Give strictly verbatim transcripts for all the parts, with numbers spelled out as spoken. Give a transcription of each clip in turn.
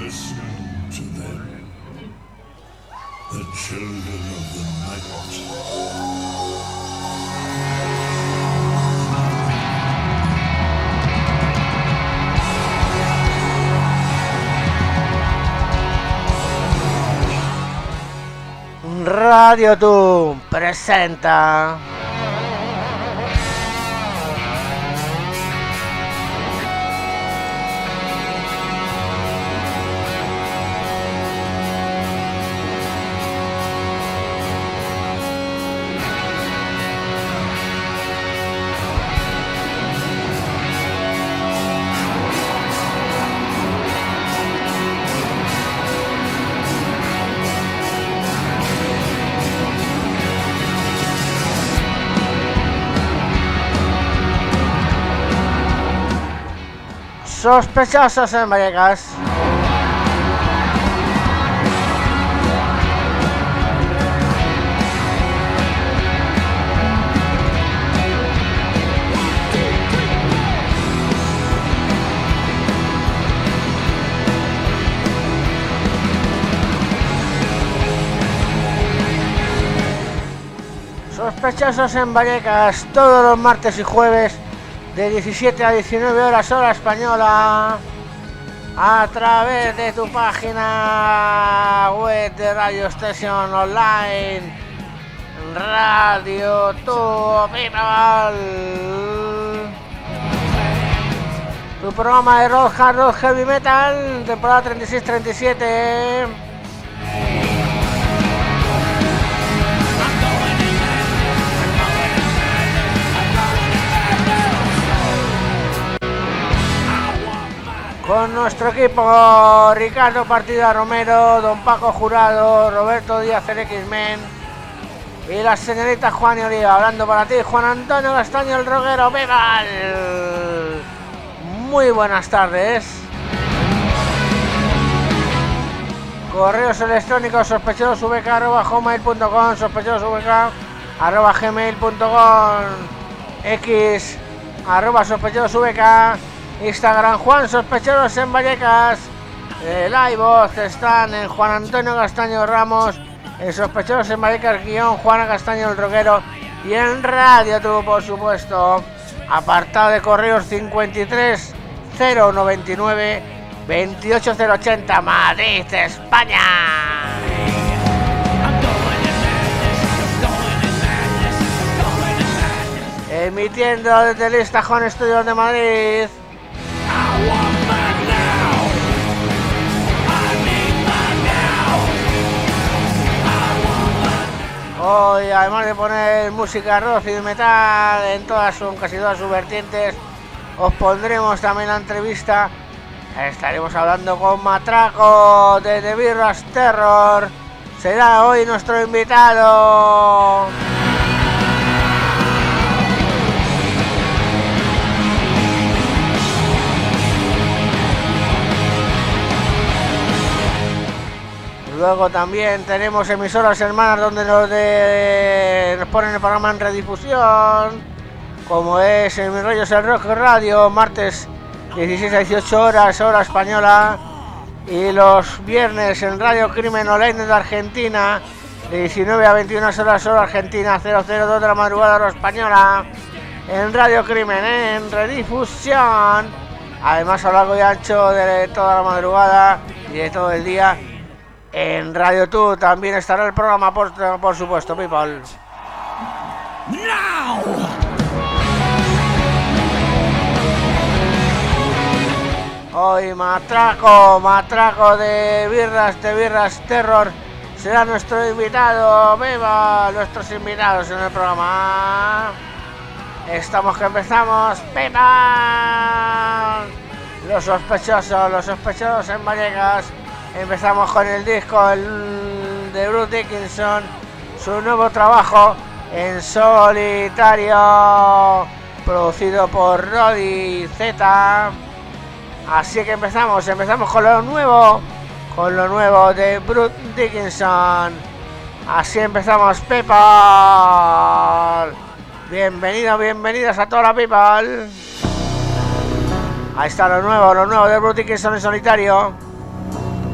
Listen to them, the children of the night. Radio Tú presenta Sospechosos en Vallecas. Sospechosos en Vallecas todos los martes y jueves de diecisiete a diecinueve horas hora española a través de tu página web de Radio Station Online, Radio Tu People, tu programa de rock, hard rock, heavy metal, temporada treinta y seis treinta y siete. Con nuestro equipo: Ricardo Partida Romero, Don Paco Jurado, Roberto Díaz el X-Men y la señorita Juan y Oliva. Hablando para ti, Juan Antonio Castaño, el rockero Peval. Muy buenas tardes. Correos electrónicos: sospechosovk arroba hotmail punto com, sospechosovk arroba gmail punto com, X arroba sospechosovk, Instagram Juan Sospechosos en Vallecas. El iVoox están en Juan Antonio Castaño Ramos, en Sospechosos en Vallecas guión Juana Castaño el rockero, y en Radio Tú, por supuesto. Apartado de correos cincuenta y tres cero noventa y nueve veintiocho cero ochenta, Madrid, España. Emitiendo desde el Istajón Estudios de Madrid. Hoy, además de poner música rock y metal en todas sus, casi todas sus vertientes, os pondremos también la entrevista. Estaremos hablando con Matraco de The Birras Terror. Será hoy nuestro invitado. Luego también tenemos emisoras hermanas donde nos, de, nos ponen el programa en redifusión, como es en Mis Rollos el Rock Radio, martes dieciséis a dieciocho horas, hora española, y los viernes en Radio Crimen Online de Argentina, de diecinueve a veintiuna horas, hora argentina, cero cero dos de la madrugada, hora española, en Radio Crimen, ¿eh? En redifusión, además a lo largo y ancho de toda la madrugada y de todo el día. En Radio Tú también estará el programa, por, por supuesto, people. Now. Hoy Matraco, Matraco de Birras, de Birras Terror, será nuestro invitado. Viva nuestros invitados en el programa. Estamos que empezamos, Pepa. Los sospechosos, los sospechosos en Vallecas. Empezamos con el disco el, de Bruce Dickinson, su nuevo trabajo en solitario, producido por Roddy Z. Así que empezamos, empezamos con lo nuevo, con lo nuevo de Bruce Dickinson. Así empezamos, people. Bienvenidos, bienvenidas a toda la people. Ahí está lo nuevo, lo nuevo de Bruce Dickinson en solitario.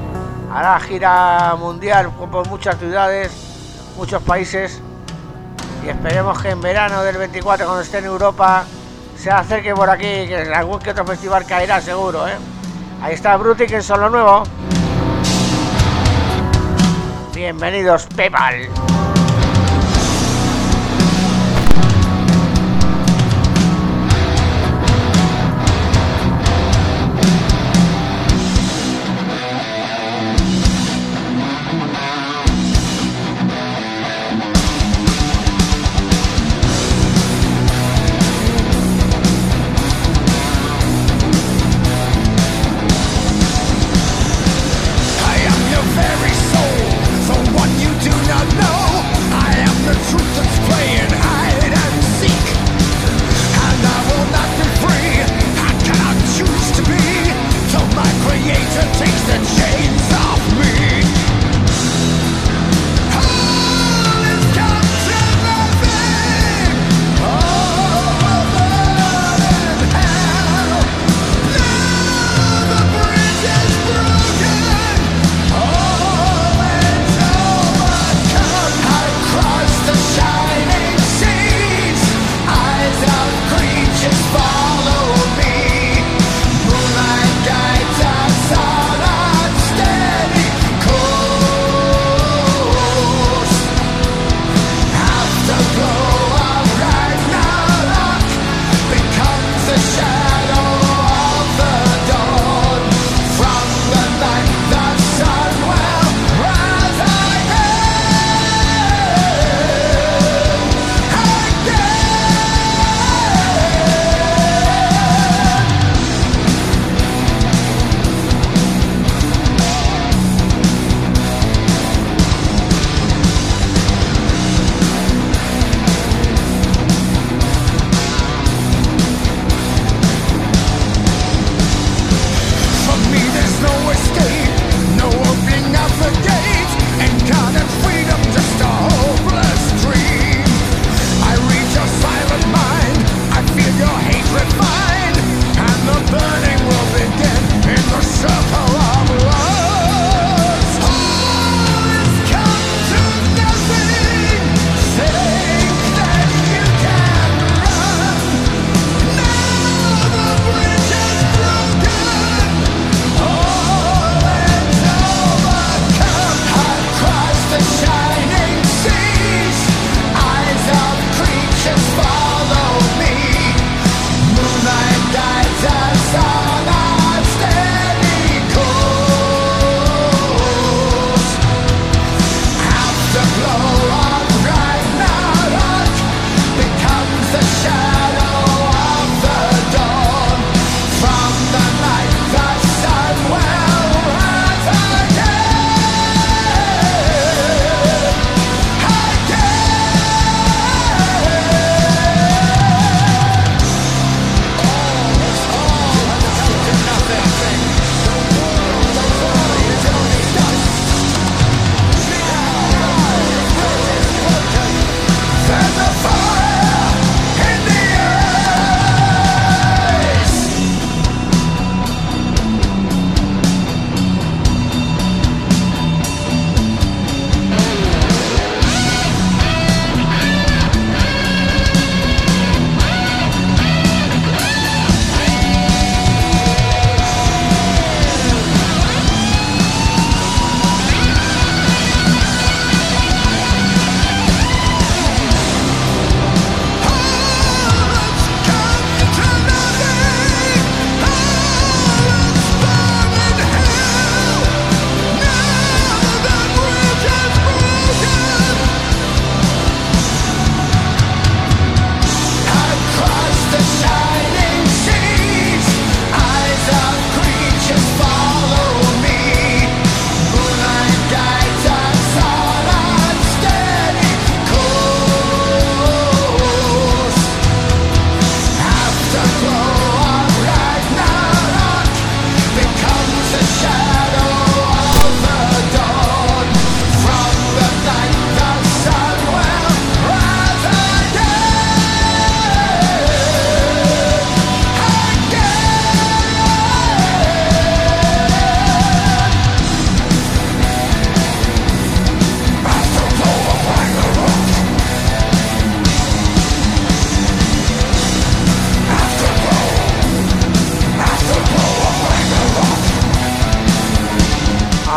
hará gira mundial por muchas ciudades, muchos países, y esperemos que en verano del veinticuatro, cuando esté en Europa, se acerque por aquí, que en algún que otro festival caerá seguro, ¿eh? Ahí está Brutic en Solo Nuevo. Bienvenidos, Pepal. Very soul, so what you do not know.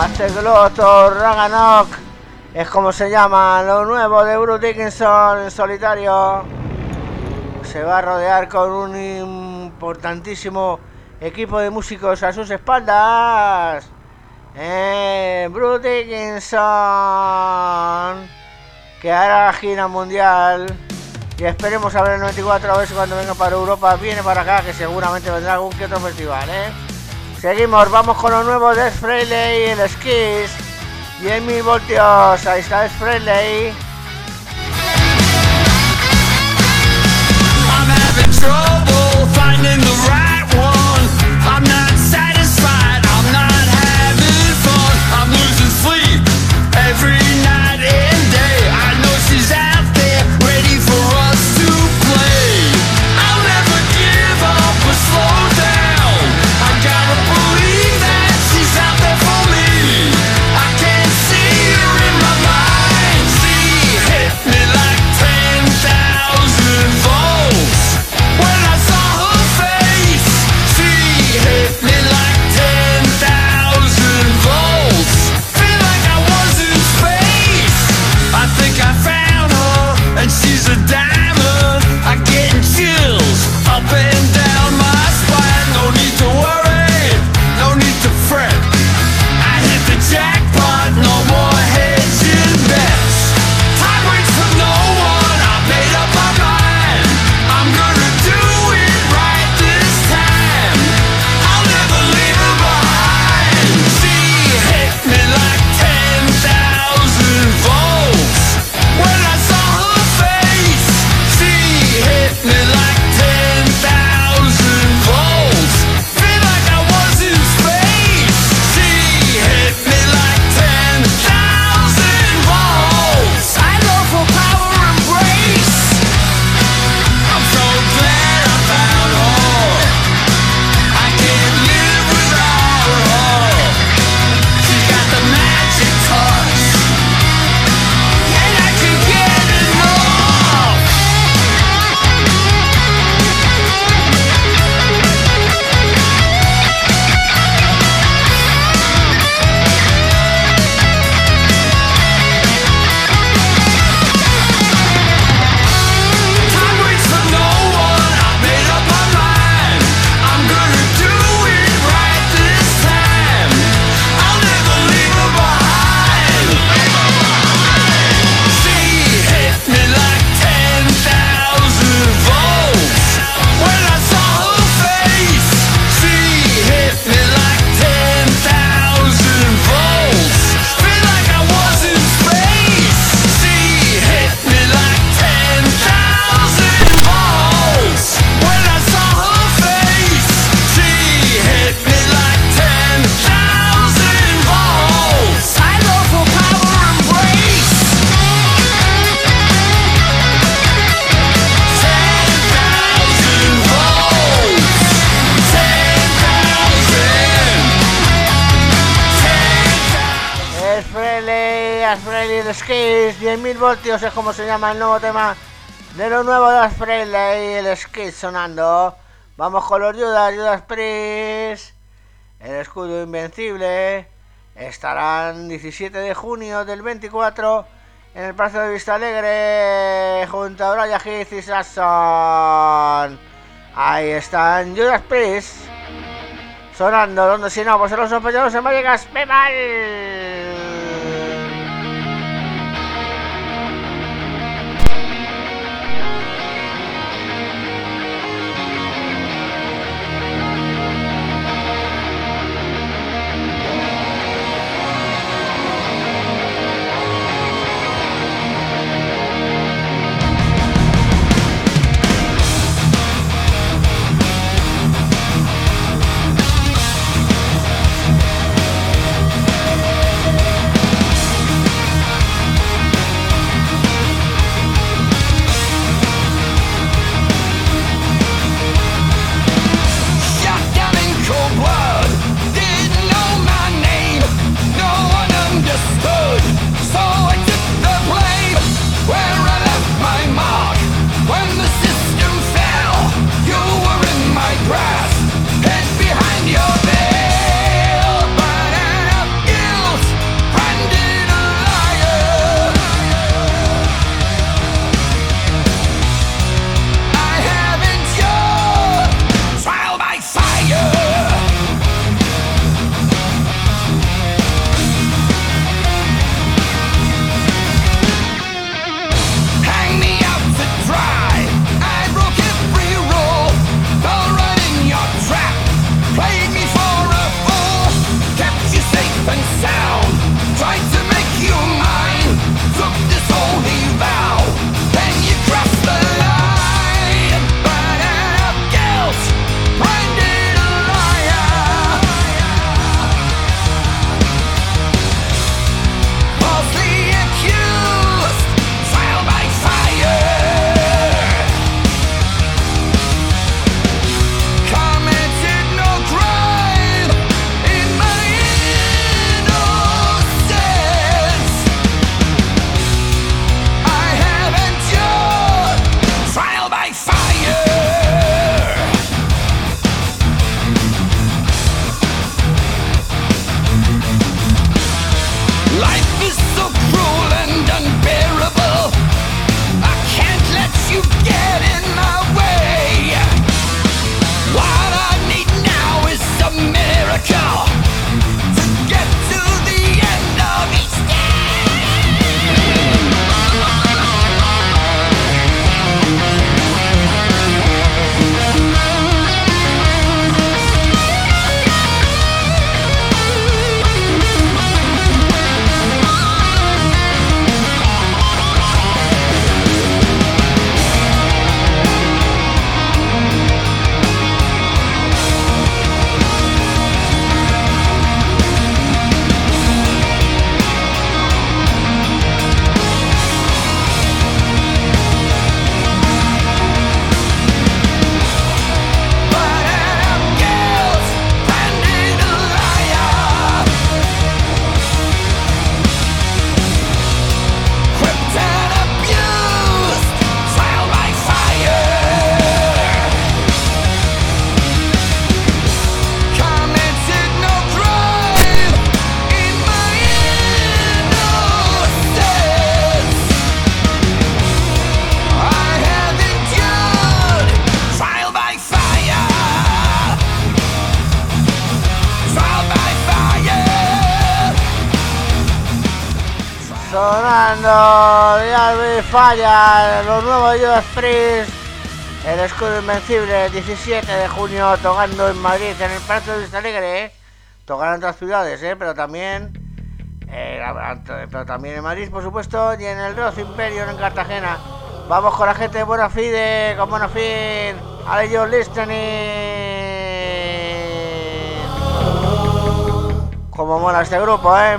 Aztegloto Ragnarok es como se llama lo nuevo de Bruce Dickinson en solitario. Se va a rodear con un importantísimo equipo de músicos a sus espaldas. Eh, Bruce Dickinson, que hará gira mundial. Y esperemos a ver el noventa y cuatro, a ver si cuando venga para Europa viene para acá, que seguramente vendrá algún que otro festival, ¿eh? Seguimos, vamos con lo nuevo de Ace Frehley, el Skis, diez mil voltios, ahí está Ace Frehley. I'm having trouble finding the right one. I'm not satisfied, I'm not having fun. I'm losing sleep every night and day. I know she's out there ready for us to play. I'll never give up or slow down. I gotta believe that she's out there for me. I can see her in my mind. She hit me like ten thousand volts. When I saw her face, she hit me like ten thousand volts. Feel like I was in space. I think I found her, and she's a diamond. I'm getting chills up and down my spine. No need to worry, no need to fret. I hit the jackpot, no more hedging bets. Time waits for no one, I made up my mind. I'm gonna do it right this time. I'll never leave her behind. She hit me like ten thousand volts. When I saw her face, she hit me like ten thousand volts. Feel like I was in space. She hit me like ten thousand volts. I love her power embrace. I'm so glad I found her. I can't live without her. She's got the magic touch, and I can't get enough. Time waits for no one, I made up my mind. I'm gonna do it right this time. I'll never leave her behind. She hit me like ten thousand volts. When I saw her face, she hit me like ten thousand volts. Feel like I was in space. She hit me like ten thousand volts. When I saw her face, she hit me like ten thousand volts. I love her power embrace. Ten thousand volts. Ten thousand. Ace Frehley, Ace Frehley, el Skis, diez mil voltios es como se llama el nuevo tema de lo nuevo de Ace Frehley, el Skis sonando. Vamos con los Judas, Judas Priest, el escudo invencible. Estarán diecisiete de junio del veinticuatro en el Palacio de Vista Alegre junto a Brian Heath y Saxon. Ahí están Judas Priest sonando, donde si no, pues en los sospechosos en Vallecas, Pemal. Sonando ya falla los nuevos Judas Priest, el escudo invencible, diecisiete de junio, tocando en Madrid, en el Palacio de Vista Alegre, ¿eh? Tocarán en otras ciudades, ¿eh? pero también eh, pero también en Madrid, por supuesto, y en el Roth Imperium en Cartagena. Vamos con la gente de Buena Fide, con Buena Fin, Are You Listening? Como mola este grupo, ¿eh?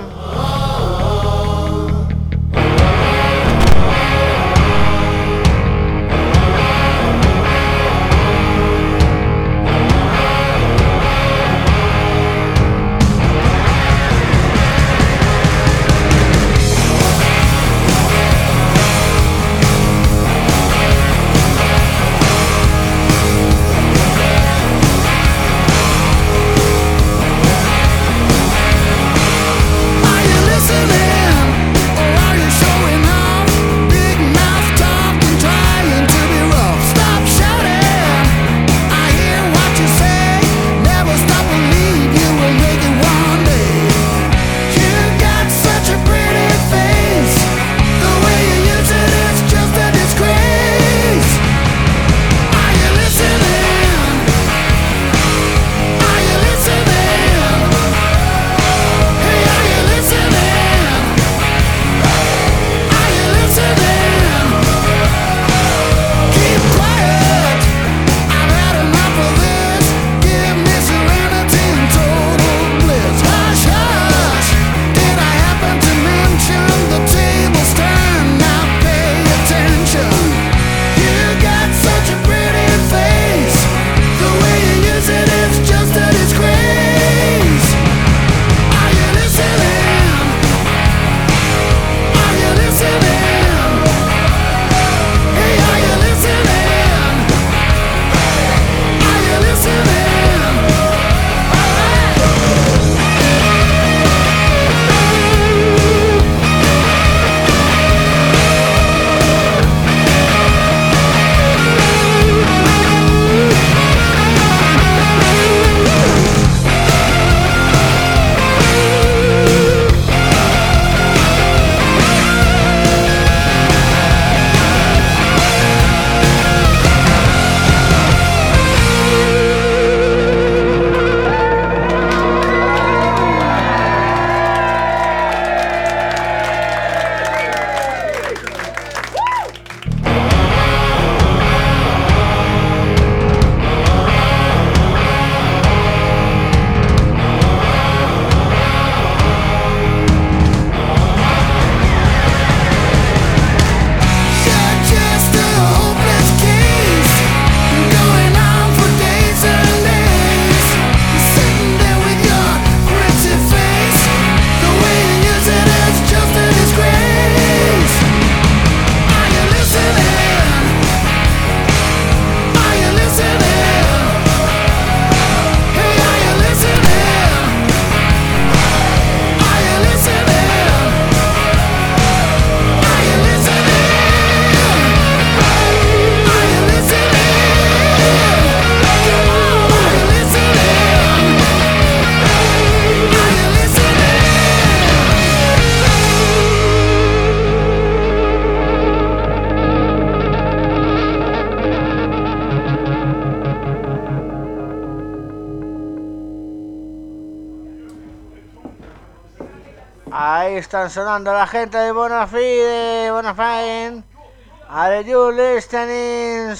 Ahí están sonando la gente de Bonafide, Bonafide. Are You Listening?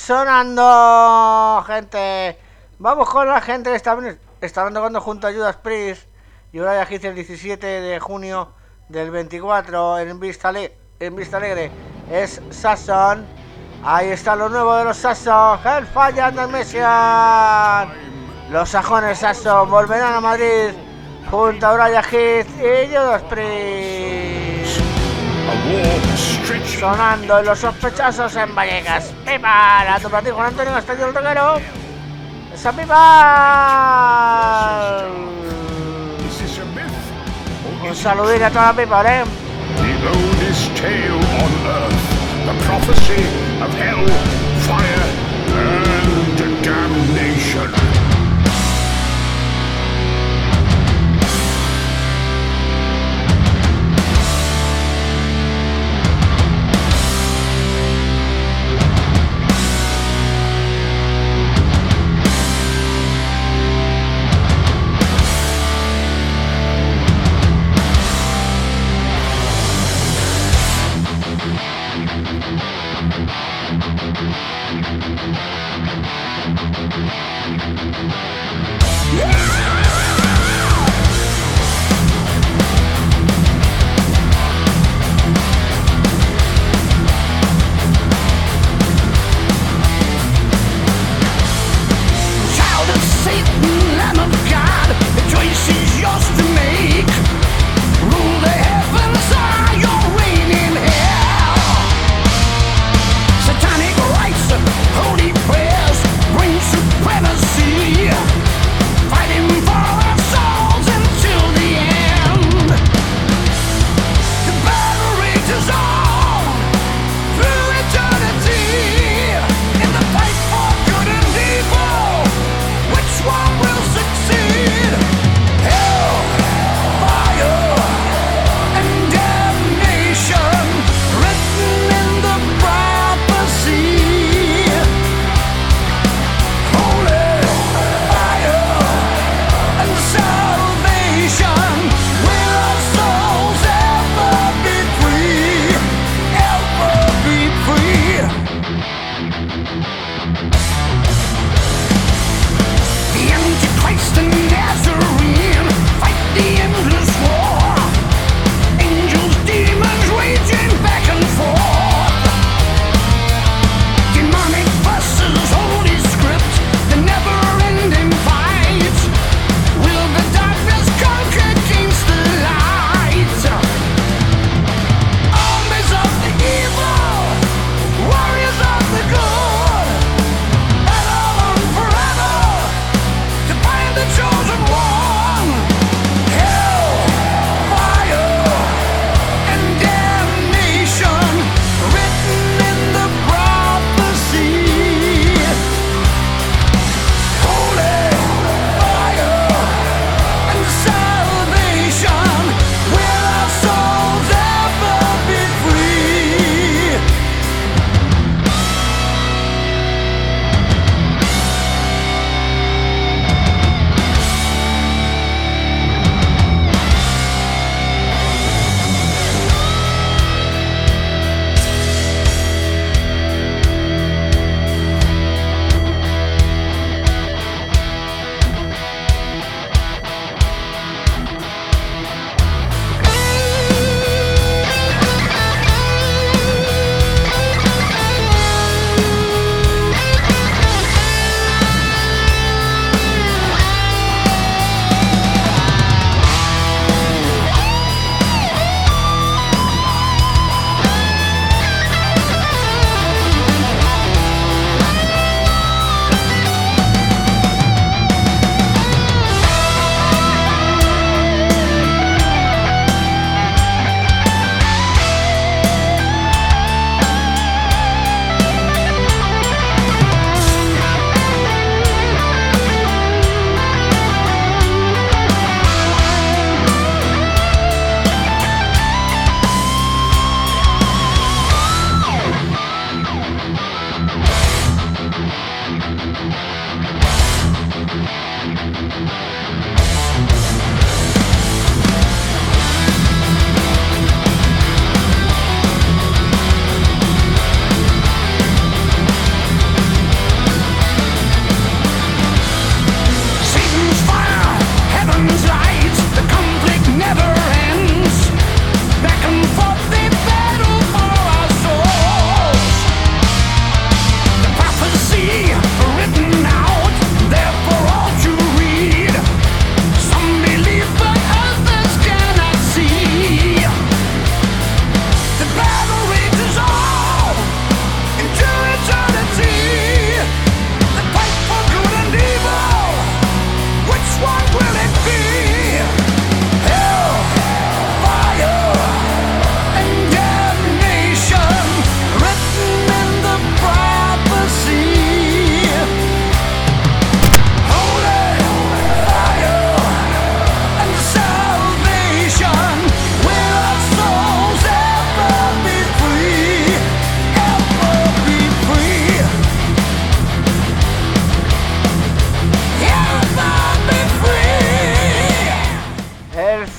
Sonando, gente. Vamos con la gente que está, está tocando junto a Judas Priest y Uriah Heep el diecisiete de junio del veinticuatro en Vista, Ale en Vista Alegre. Es Saxon. Ahí está lo nuevo de los Saxon. Hellfire and the Mission. Los sajones Saxon volverán a Madrid junto a Uriah Heep y Judas Priest. Sonando en Los Sospechosos en Vallecas. ¡Pipa! La tu para ti, Juan Antonio Castello el Roquero. ¡Esa pipa! Un saludín a toda la pipa, ¿eh? The oldest tale on earth, the prophecy of hell, fire, and damnation.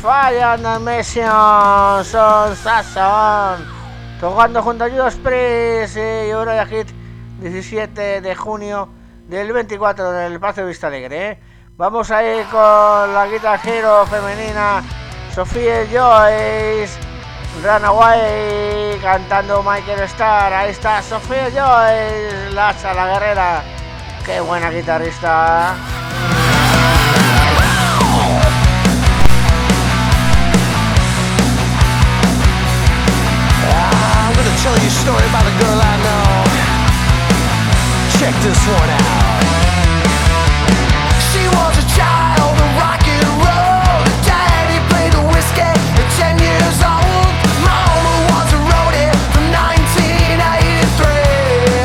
Fire and the Mission, Son Sasson, tocando junto a Judas Priest y Uriah Heep, diecisiete de junio del veinticuatro en el Palacio de Vista Alegre. ¿eh? Vamos a ir con la Guitar Hero femenina, Sophie Joyce, Runaway, cantando Michael Starr. Ahí está Sophie Joyce, la hacha, la guerrera, qué buena guitarrista. I'm gonna tell you a story about a girl I know. Check this one out. She was a child of rock and roll. Daddy played the whiskey at ten years old. Mama was a roadie from nineteen eighty-three.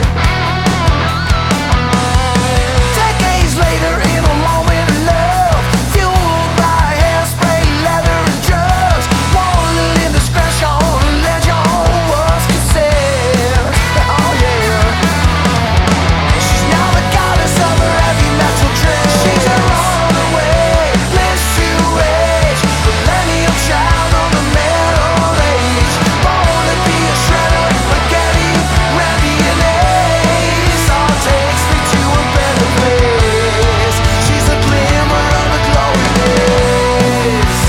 Decades later, in a moment of love, fueled by hairspray, leather, and drugs, one indiscretion, legend was conceived. Oh yeah. She's now the goddess of her heavy metal trip. She's a runaway, bliss to age, millennial child of the middle age, born to be a shredder, spaghetti, Randy and Ace. All takes me to a better place. She's a glimmer of the glory days.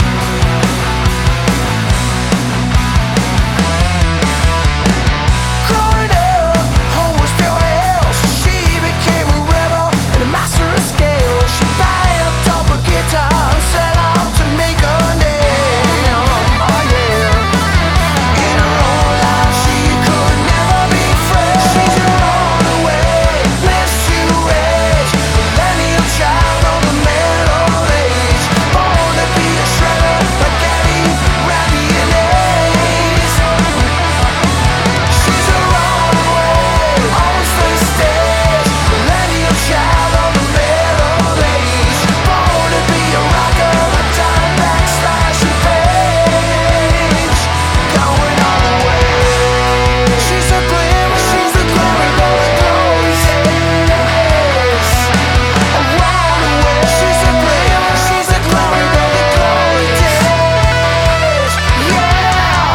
Growing up, home was pure hell, so she became a rebel and a master of scale. She backed up a guitar and set out to make a name. Oh yeah. In her own life, she could never be free. She's a runaway, bliss to age, millennial child of the middle age, born to be a shredder, spaghetti, Randy and Ace. She's a runaway, owns the stage, millennial child of the middle age, born to be a rocker, a dime backslash and page, going all the way. She's a glimmer, she's a glimmer of the glory days. A runaway, she's a glimmer, she's a glimmer of the glory days. Yeah.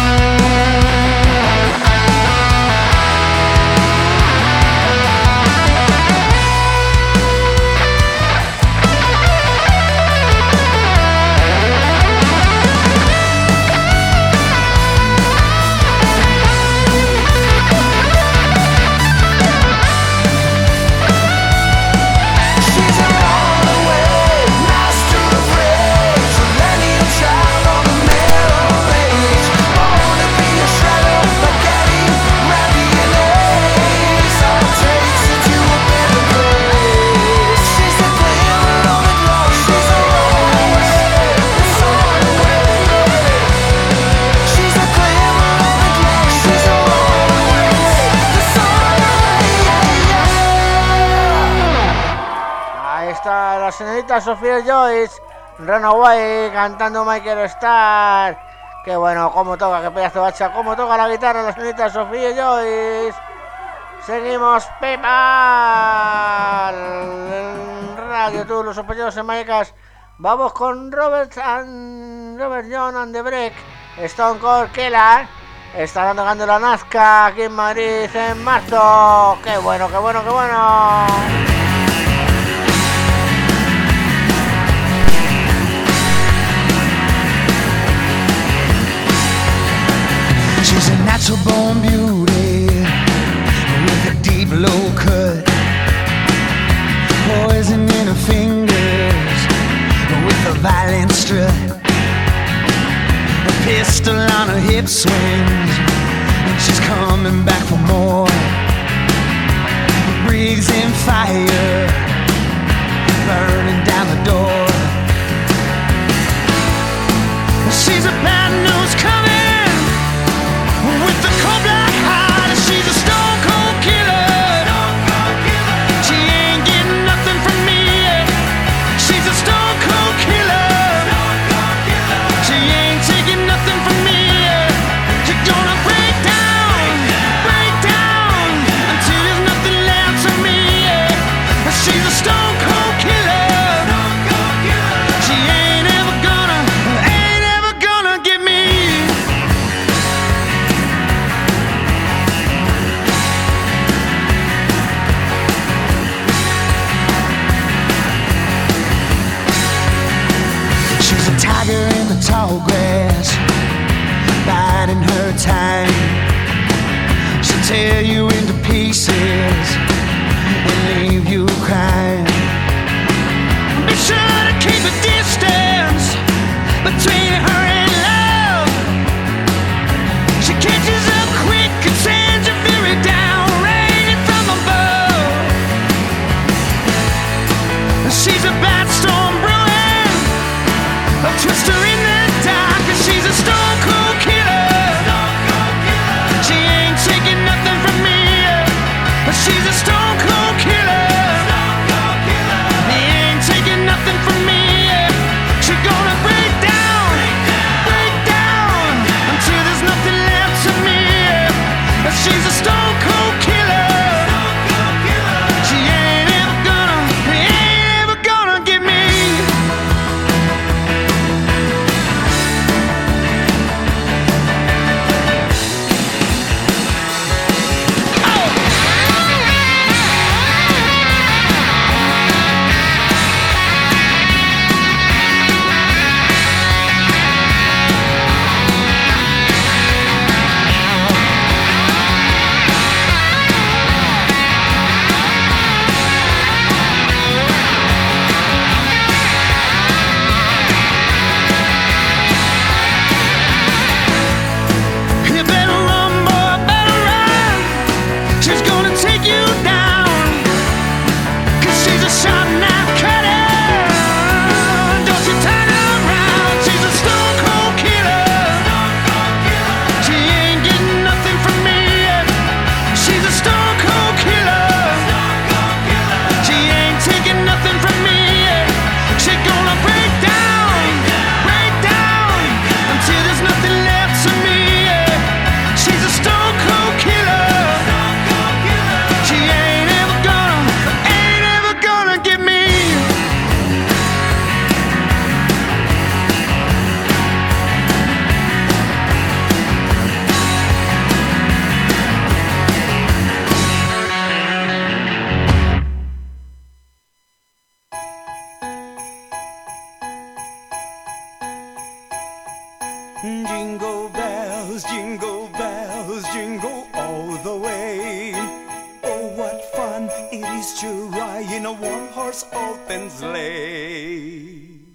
She's a runaway, master of rage, millennial child of the middle age, born to be a shredder, spaghetti, Randy and Ace. All takes her to a better place. She's a glimmer of the glory. She's a runaway, it's on the way. She's a glimmer of the glory. She's a runaway, it's on the way. Ahí está la señorita Sophie Joyce, Runaway, cantando Michael Starr. Qué bueno, cómo toca, qué pedazo de hacha, cómo toca la guitarra la señorita Sophie Joyce. Seguimos, Pepa, en Radio Tour, los sospechosos en Mayecas. Vamos con Robert and Robert John and the Break, Stone Cold Killer. Estarán tocando la Nazca aquí en Madrid en marzo. Qué bueno, qué bueno, qué bueno. She's a natural born beauty with a deep low cut, poison in her fingers with a violent strut, a pistol on her hip swings, and she's coming back for more. Breathes in fire, burning down the door. She's a bad news coming with the cold black heart. She's a stone cold killer. She ain't getting nothing from me. She's a stone cold killer. She ain't taking nothing from me. She's gonna break down, break down until there's nothing left of me. She's a stone cold killer. the tall grass, biding her time. She'll tear you into pieces and leave you crying. Be sure to keep a distance between her and love. She catches up quick and sends your fury down, raining from above. She's a bad storm brewing, a twister in the dark, and she's a stone cold killer. She ain't taking nothing from me, but she's a stone cold killer. He ain't taking nothing from me. She's gonna break down, break down, until there's nothing left to me. But she's a stone cold killer. She ain't ever gonna, ain't ever gonna get me. You better run, boy, better run. She's gonna take you down, 'cause she's a sharp knife cutter. Don't you turn around, she's a stone cold killer. She ain't getting nothing from me. She's a stone cold killer. She ain't taking nothing from me. She's gonna break down, break down, until there's nothing left to me. She's a stone cold killer. She ain't ever gonna, ain't ever gonna get me. Jingle bells, jingle bells, jingle all the way. Oh, what fun it is to ride in a one-horse open sleigh.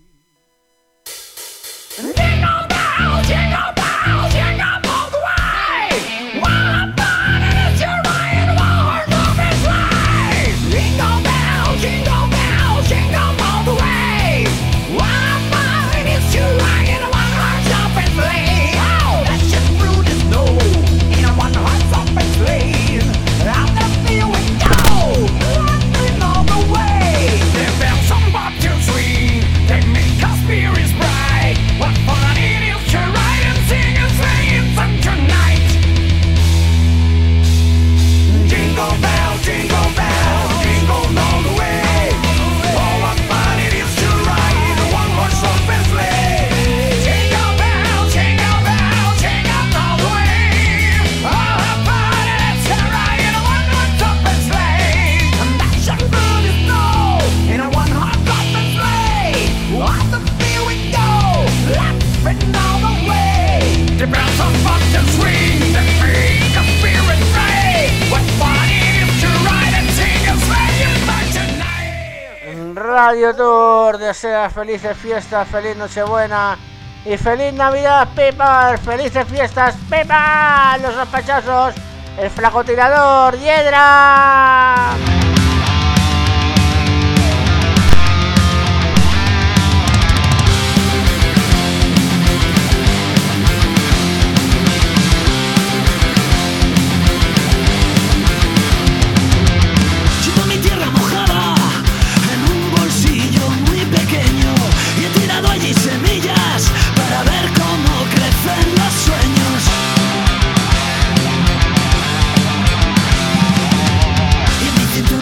Jingle bells, jingle bells, jingle all the way. What fun it is to ride in a one-horse open sleigh. Jingle bells, jingle bells, jingle all the way. What fun it is to ride in a one-horse open sleigh. Oh, let's just through the snow in a one-horse open sleigh. Out the field we go, laughing all the way. There bells some pop to swing, they make our spirits bright. What fun it is to ride and sing and sing in such a night. Jingle bells, jingle bells, jingle all the way. Oh, what fun it is to ride in a one-horse open sleigh. Jingle bells, jingle bells, jingle all the way. Oh, what fun it is to ride in a one-horse open sleigh. And that's just through the snow in a one-horse open sleigh. Off the field we go, laughing all the way. The bells on pop and swing, they make our spirits bright. What fun it is to ride and sing and swing in such a night. Radio Tour desea felices fiestas, feliz Nochebuena y feliz Navidad, Pepa. Felices fiestas, Pepa. Los sospechazos, el flacotirador, Hiedra. Llevo mi tierra mojada en un bolsillo muy pequeño y he tirado allí semillas para ver cómo crecen los sueños. Y en mi cintura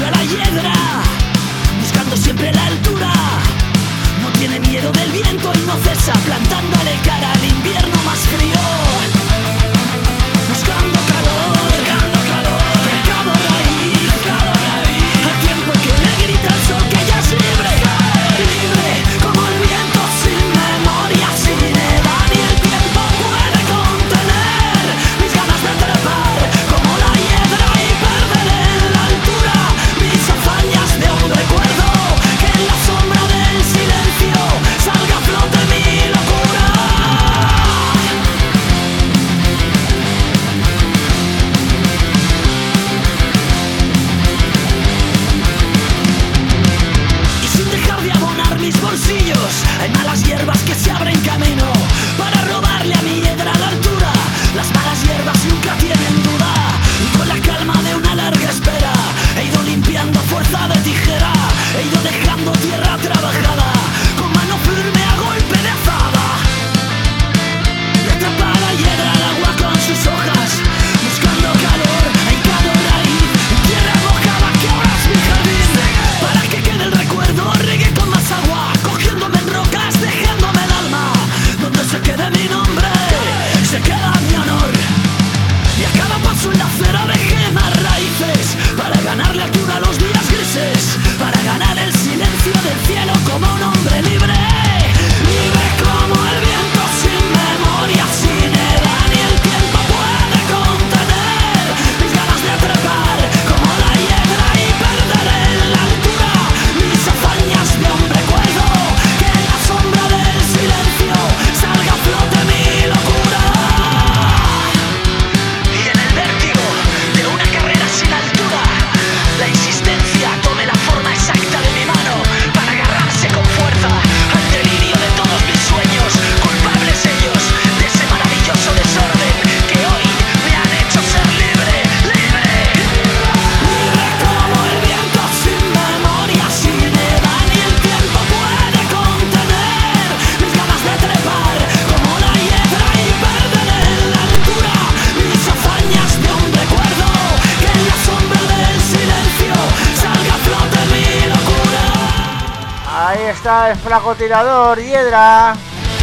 Pepa, el francotirador, Hiedra.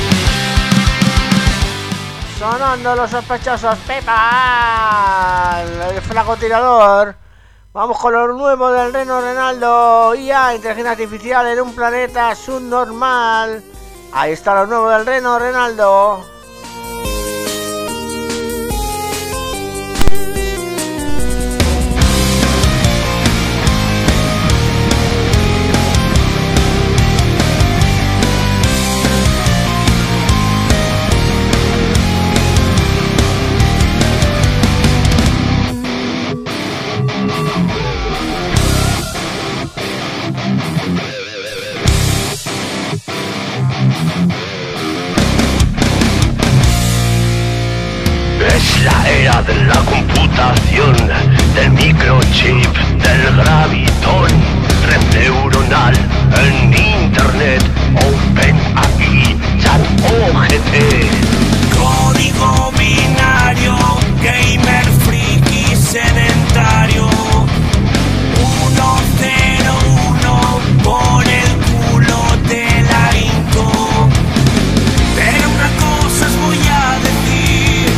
Sonando los sospechosos, Pepa, el francotirador. Vamos con lo nuevo del Reno Renaldo. I A, inteligencia artificial en un planeta subnormal. Ahí está lo nuevo del Reno Renaldo. Es la era de la computación, del microchip, del gravitón, red neuronal, en internet, OpenAI, ChatGPT. Código binario, gamer friki sedentario. Uno cero uno, por el culo te la hinco. Pero una cosa os voy a decir.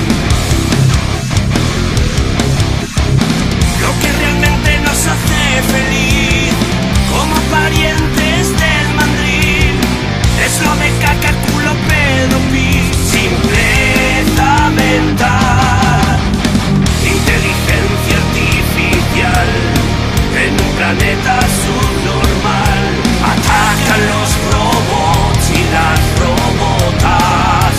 Lo que realmente nos hace feliz, como parientes del mandril, es lo de caca, culo, pedo, pis, simpleza mental, inteligencia artificial, en un planeta subnormal, atacan los robots y las robotas,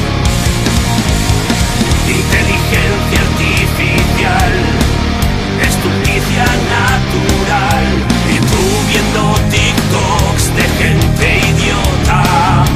inteligencia artificial, estulticia natural, y tú viendo TikToks de gente idiota.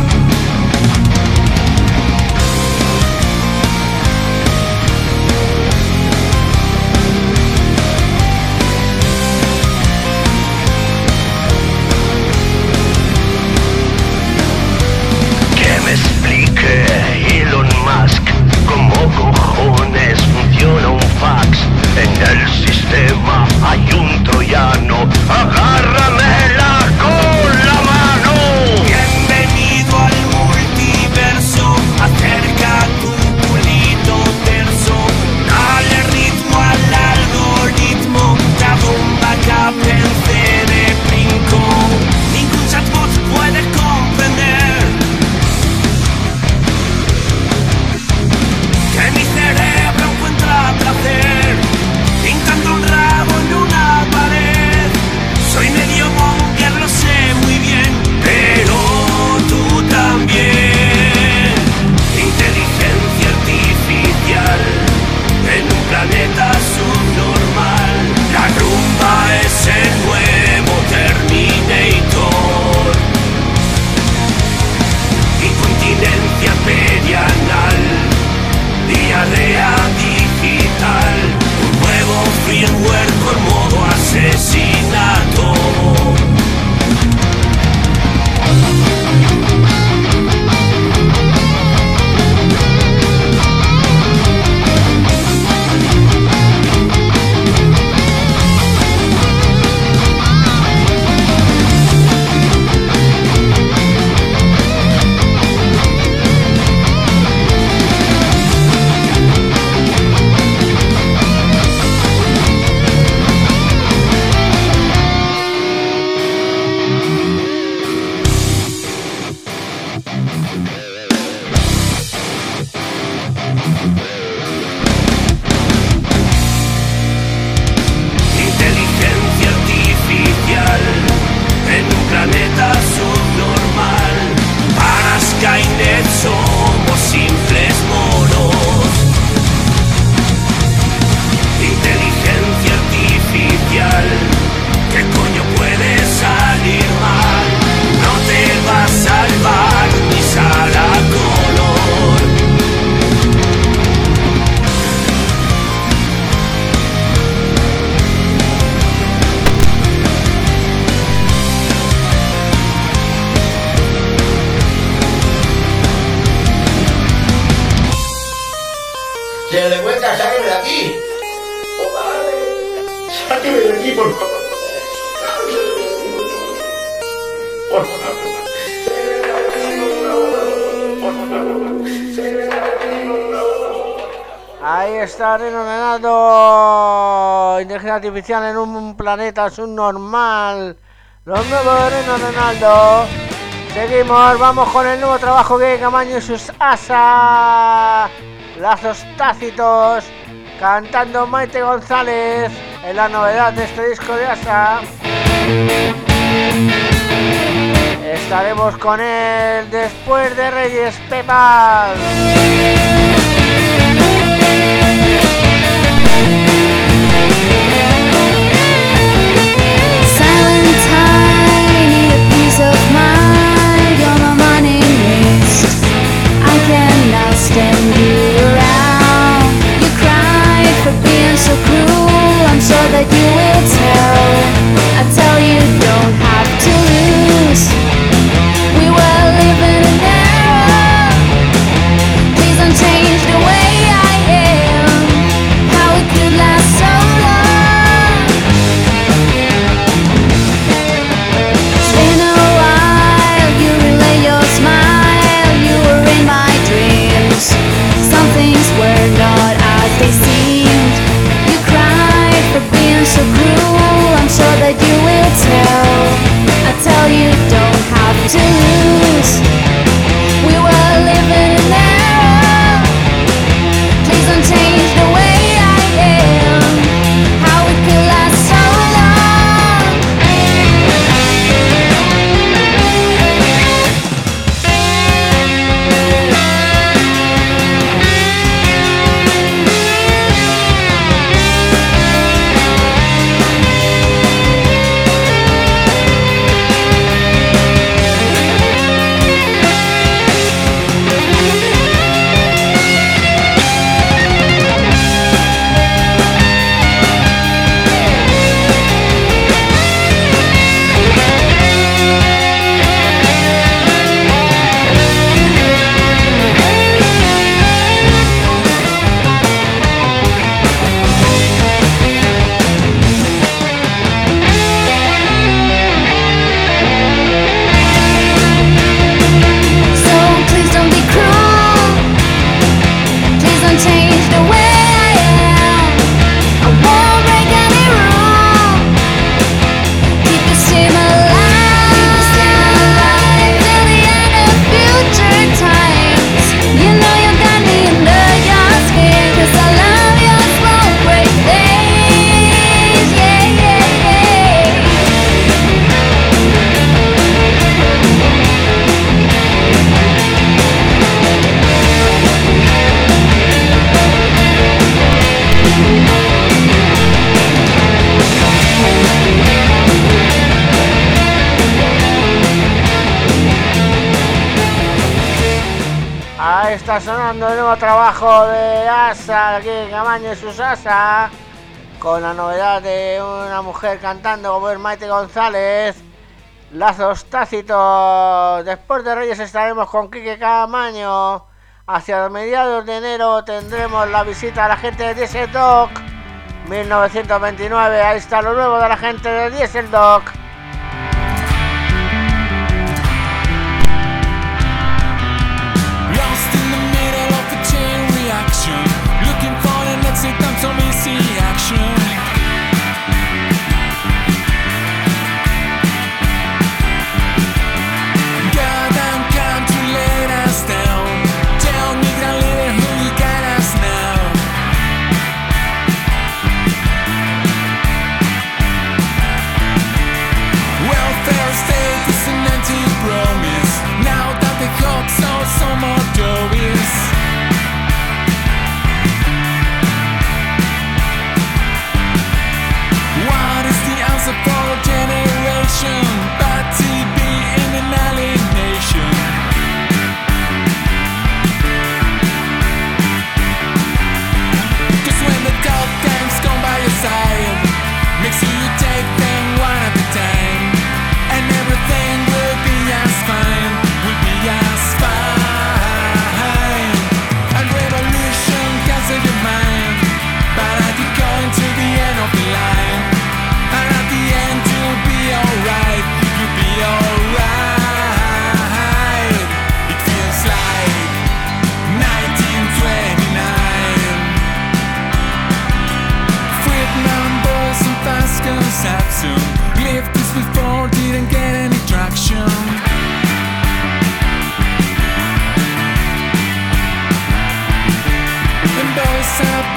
Que me explique Elon Musk cómo cojones funciona un fax. En el sistema hay un troyano, agárramela con la mano. Bienvenido al multiverso, acerca tu culito terso, dale ritmo al algoritmo, te hago un backup en C de brinco. Ningún chatbot puede comprender que mi cerebro encuentra placer pintando un rabo en una pared. Soy medio monger, lo sé muy bien, pero tú también. Inteligencia artificial en un planeta subnormal. La rumba es el nuevo Terminator. Incontinencia perianal, diarrea digital, un nuevo firmware con modo asesinato. Inteligencia artificial en un planeta subnormal. Para Skynet somos simples monos. Inteligencia artificial, ¿qué coño puede salir mal? No te va a salvar ni Sarah Connor. Se le cuenta, sáqueme de aquí. Sáqueme de aquí, por favor. Por favor. Ahí está Reno Ronaldo, inteligencia artificial en un planeta subnormal. Los nuevos de Reno Ronaldo. Seguimos, vamos con el nuevo trabajo de Camaño y sus Asa. Lazos tácitos, cantando Maite González en la novedad de este disco de Asa. Estaremos con él después de Reyes Pepas. Stand you around. You cried for being so cruel. I'm sure that you will tell. I tell you, don't have to lose. We were living in error. Please don't change the way I am. How it could last so long. It's been a while. You relay your smile. You were in my dreams. Some things were not as they seemed. You cried for being so cruel. I'm sure that you will tell. I tell you, don't have to lose. We were living in error. Please don't change the way I am. How it could last so Está sonando el nuevo trabajo de Asa, aquí Camaño y sus Asa, con la novedad de una mujer cantando como es Maite González, Lazos tácitos. Después de Reyes estaremos con Quique Camaño. Hacia mediados de enero tendremos la visita a la gente de Diesel Dog mil novecientos veintinueve. Ahí está lo nuevo de la gente de Diesel Dog. Looking for the next time to me see action. God, I'm come to let us down. Tell me, grand leader, who you got us now?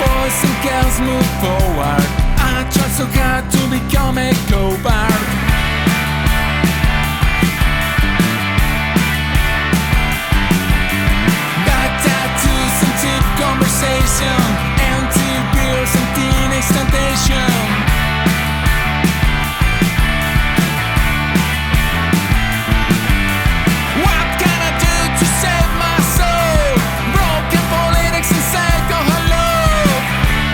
boys and girls move forward. I try so hard to become a go-bard. Bad tattoos and cheap conversation, empty beers and teenage temptation. What can I do to save my soul? Broken politics and alcohol love.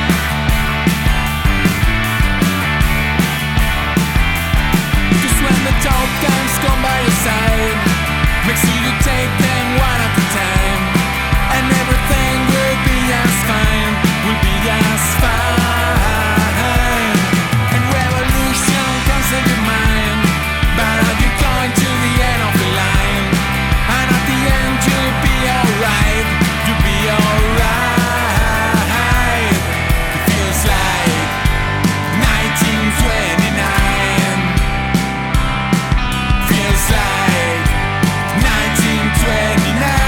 Just when the tough times come by your side, make sure you take them one at a time, and everything will be as fine, will be as fine. And revolution can save your mind, but are you going to the end of the line? And at the end you'll be alright, you'll be alright. It feels like nineteen twenty-nine. Feels like nineteen twenty-nine.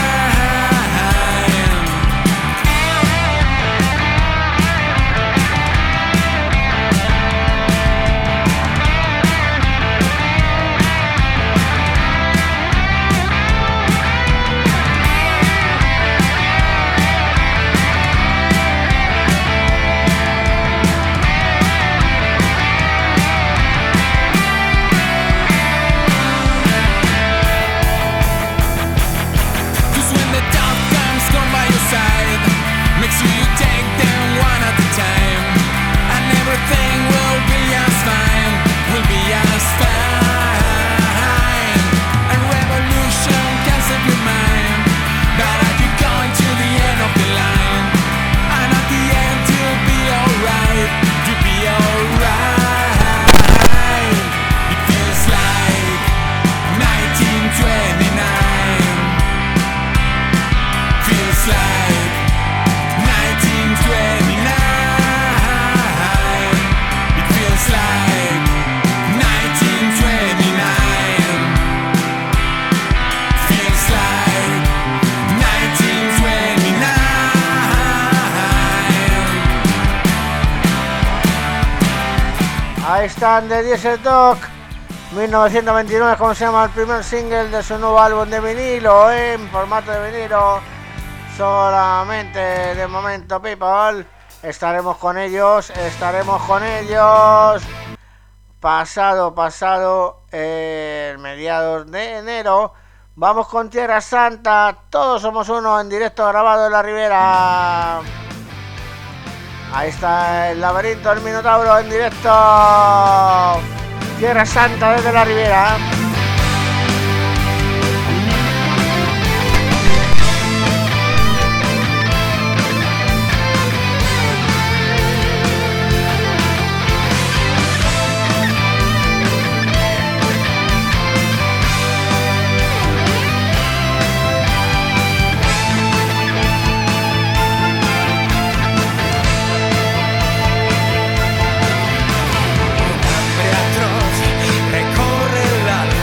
Cause when the tough times come by your side, make sure you take them one at a time, and everything will be as fine, will be as fine. And revolution can save your mind, but are you going to the end of the line? And at the end you'll be alright, you'll be alright. It feels like nineteen twenty-nine. Feels like nineteen twenty-nine. It feels like nineteen twenty-nine. Feels like nineteen twenty-nine. Ahí están de Diesel Dog, mil novecientos veintinueve, como se llama el primer single de su nuevo álbum de vinilo, ¿eh? En formato de vinilo, solamente de momento, people. Estaremos con ellos, estaremos con ellos pasado, pasado, eh, mediados de enero. Vamos con Tierra Santa, todos somos uno, en directo grabado en la Ribera. Ahí está el laberinto del Minotauro en directo. Tierra Santa desde la Ribera. Hambre atroz recorre la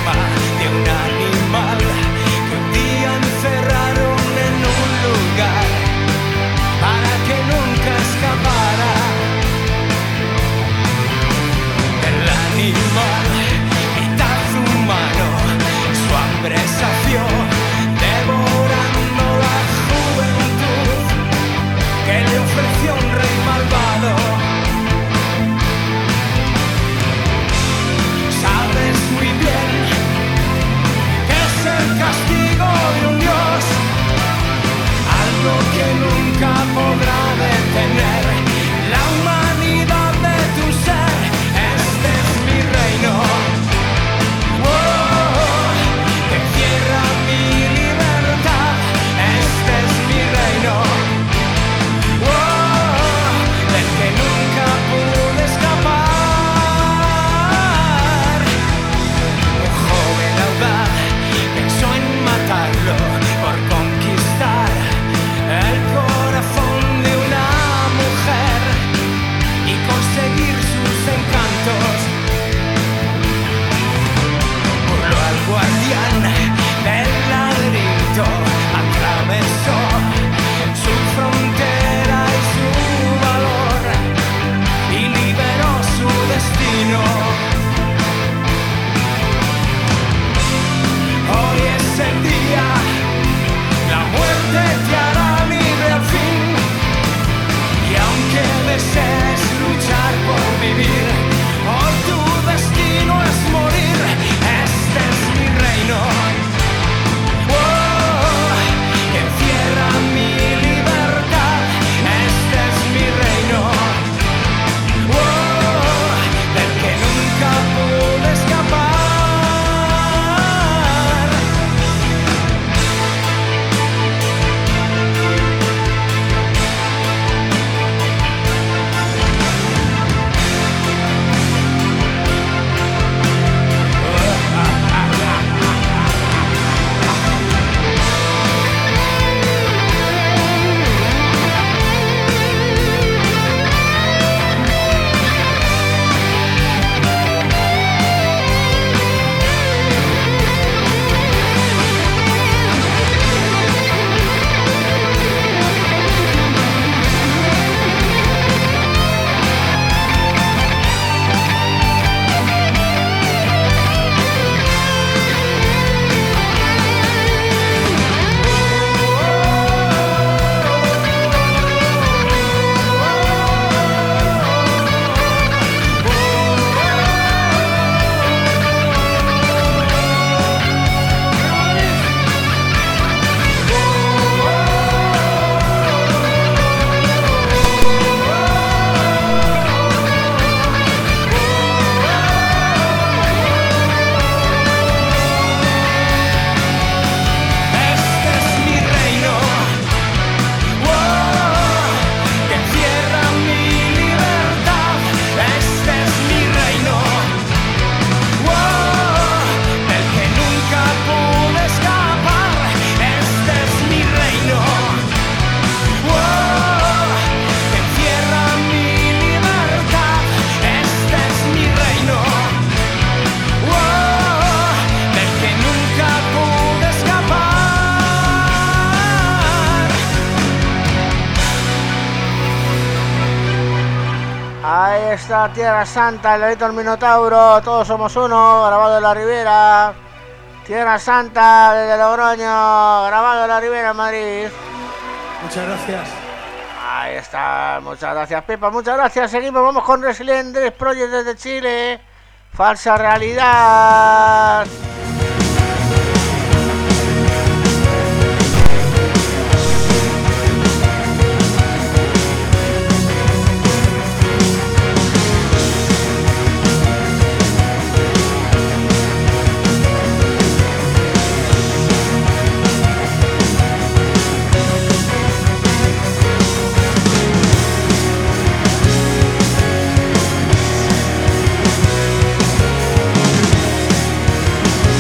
hasta Tierra Santa, el Lorito del Minotauro, todos somos uno, grabado en la Ribera. Tierra Santa desde Logroño, grabado en la Ribera, Madrid. Muchas gracias. Ahí está, muchas gracias, Pepa, muchas gracias. Seguimos, vamos con Resilient Dreams Project desde Chile. Falsa realidad. Thank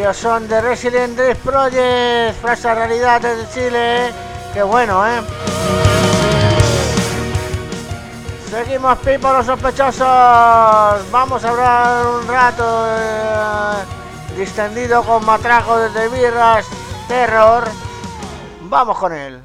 Ellos son de Resident Drift Project, falsa realidad desde Chile. Qué bueno, ¿eh? Seguimos, Pipo, los sospechosos. Vamos a hablar un rato eh, distendido con Matraco desde Birras Terror. Vamos con él.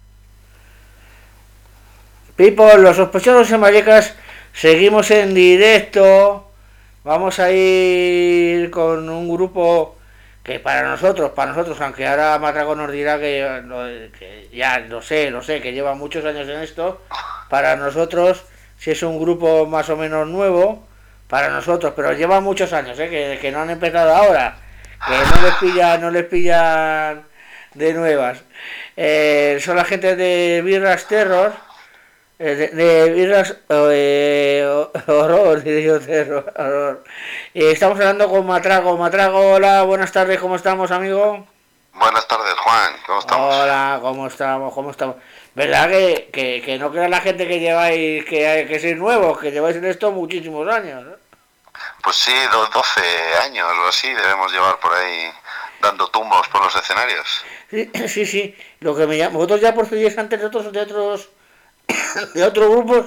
Pipo, los sospechosos en Vallecas. Seguimos en directo. Vamos a ir con un grupo que para nosotros, para nosotros, aunque ahora Matraco nos dirá que, que ya lo sé, lo sé, que lleva muchos años en esto, para nosotros, si es un grupo más o menos nuevo, para nosotros, pero lleva muchos años, ¿eh? que, que no han empezado ahora, que no les pillan, no les pillan de nuevas. Eh, son la gente de Birras Terror. De, de Birras eh, Horror, digo, terror, horror. Eh, estamos hablando con Matraco. Matraco, hola, buenas tardes, ¿cómo estamos, amigo? Buenas tardes, Juan, ¿cómo estamos? Hola, ¿cómo estamos? ¿Cómo estamos? ¿Verdad que, que, que no crea la gente que lleváis, que, que sois nuevos, que lleváis en esto muchísimos años, ¿eh? Pues sí, doce años o así debemos llevar por ahí dando tumbos por los escenarios. Sí, sí, sí. Lo que me llama, vosotros ya procedíais antes de otros, de otros, de otros grupos.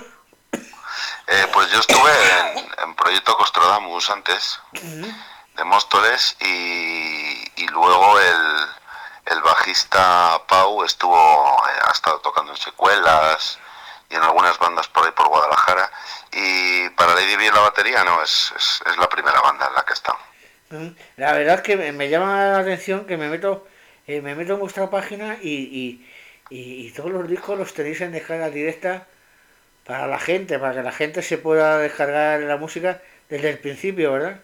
Eh, pues yo estuve en, en Proyecto Costrodamus antes, uh-huh. de Móstoles, y, y luego el, el bajista Pau estuvo, eh, ha estado tocando en Secuelas y en algunas bandas por ahí por Guadalajara, y para Lady Bi en la batería no, es, es, es la primera banda en la que he estado. Uh-huh. La verdad es que me, me llama la atención que me meto, eh, me meto en vuestra página y, y, y, y todos los discos los tenéis en descarga directa para la gente, para que la gente se pueda descargar la música desde el principio, ¿verdad?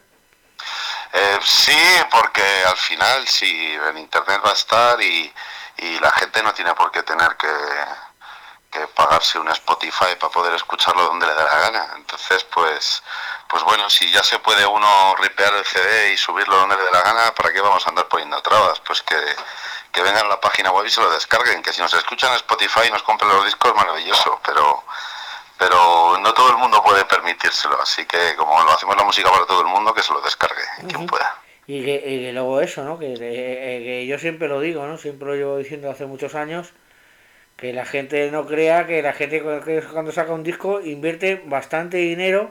Eh, sí, porque al final sí, en internet va a estar y, y la gente no tiene por qué tener que, que pagarse un Spotify para poder escucharlo donde le da la gana. Entonces, pues, pues bueno, si ya se puede uno ripear el C D y subirlo donde le dé la gana, ¿para qué vamos a andar poniendo trabas? Pues que, que vengan a la página web y se lo descarguen, que si nos escuchan en Spotify y nos compren los discos, maravilloso, pero... pero no todo el mundo puede permitírselo, así que como lo hacemos la música para todo el mundo, que se lo descargue, uh-huh. quien pueda. Y que, y que luego eso, ¿no? Que, que, que yo siempre lo digo, ¿no? Siempre lo llevo diciendo hace muchos años, que la gente no crea que la gente cuando saca un disco invierte bastante dinero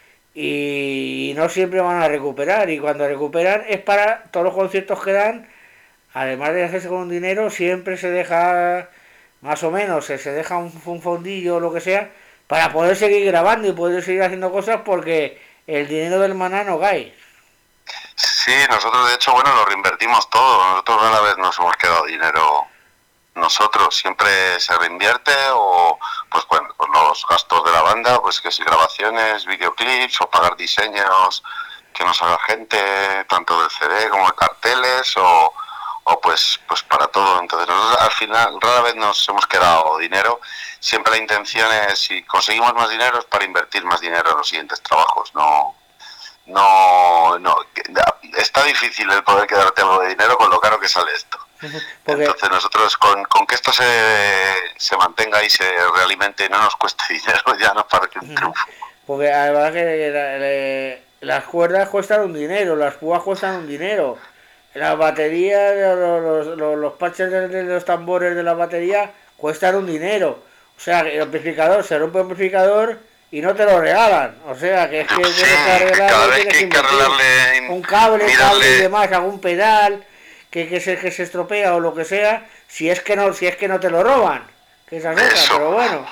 y no siempre van a recuperar, y cuando recuperan es para todos los conciertos que dan, además de hacerse con dinero, siempre se deja, más o menos, se, se deja un, un fondillo o lo que sea, para poder seguir grabando y poder seguir haciendo cosas, porque el dinero del maná no cae. Sí, nosotros de hecho, bueno, lo reinvertimos todo. Nosotros rara vez nos hemos quedado dinero nosotros. Siempre se reinvierte o, pues bueno, los gastos de la banda, pues que si grabaciones, videoclips o pagar diseños que nos haga gente, tanto del C D como de carteles o... o pues pues para todo. Entonces nosotros al final rara vez nos hemos quedado dinero. Siempre la intención es, si conseguimos más dinero, es para invertir más dinero en los siguientes trabajos. No no no está difícil el poder quedarte algo de dinero con lo caro que sale esto. Porque... entonces nosotros con, con que esto se, se mantenga y se realimente y no nos cueste dinero, ya nos parece un triunfo. Porque además que la, la, las cuerdas cuestan un dinero, las púas cuestan un dinero, la batería, los, los, los parches de, de los tambores de la batería cuestan un dinero. O sea, el amplificador, se rompe el amplificador y no te lo regalan. O sea, que es que sí, tienes que arreglarle, cada vez tienes que hay que arreglarle un cable, mirarle... cable y demás, algún pedal que, que, se, que se estropea o lo que sea, si es que no, si es que no te lo roban. Que esa es otra, pero bueno.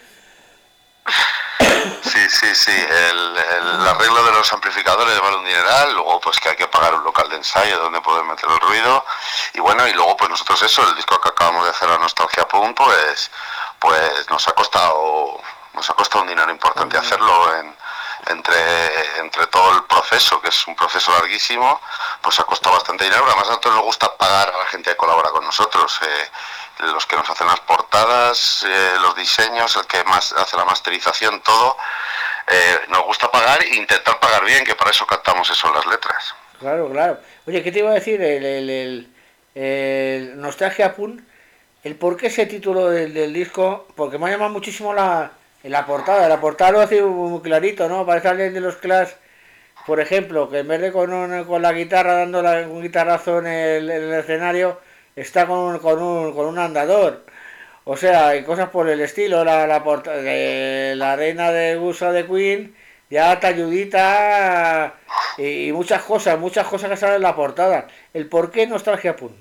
Sí, sí, sí, el, el arreglo de los amplificadores vale un dineral, luego pues que hay que pagar un local de ensayo donde poder meter el ruido, y bueno, y luego pues nosotros eso, el disco que acabamos de hacer, la Nostalgia Punk, pues, pues nos ha costado, nos ha costado un dinero importante hacerlo, en, entre, entre todo el proceso, que es un proceso larguísimo, pues ha costado bastante dinero, pero además a nosotros nos gusta pagar a la gente que colabora con nosotros, eh, los que nos hacen las portadas, eh, los diseños, el que más hace la masterización, todo, eh, nos gusta pagar e intentar pagar bien, que para eso cantamos eso en las letras. Claro, claro. Oye, ¿qué te iba a decir? El, el, el, el Nostalgia Punk, el por qué ese título del, del disco, porque me ha llamado muchísimo la, la portada, la portada lo hace muy clarito, ¿no? Parece alguien de los Clash por ejemplo, que en vez de con, un, con la guitarra dando la, un guitarrazo en el, en el escenario, está con un, con un, con un andador. O sea, hay cosas por el estilo, la, la, porta, de, la reina de Gusa de Queen, ya talludita y, y muchas cosas, muchas cosas que salen en la portada. ¿El por qué Nostalgia Punk?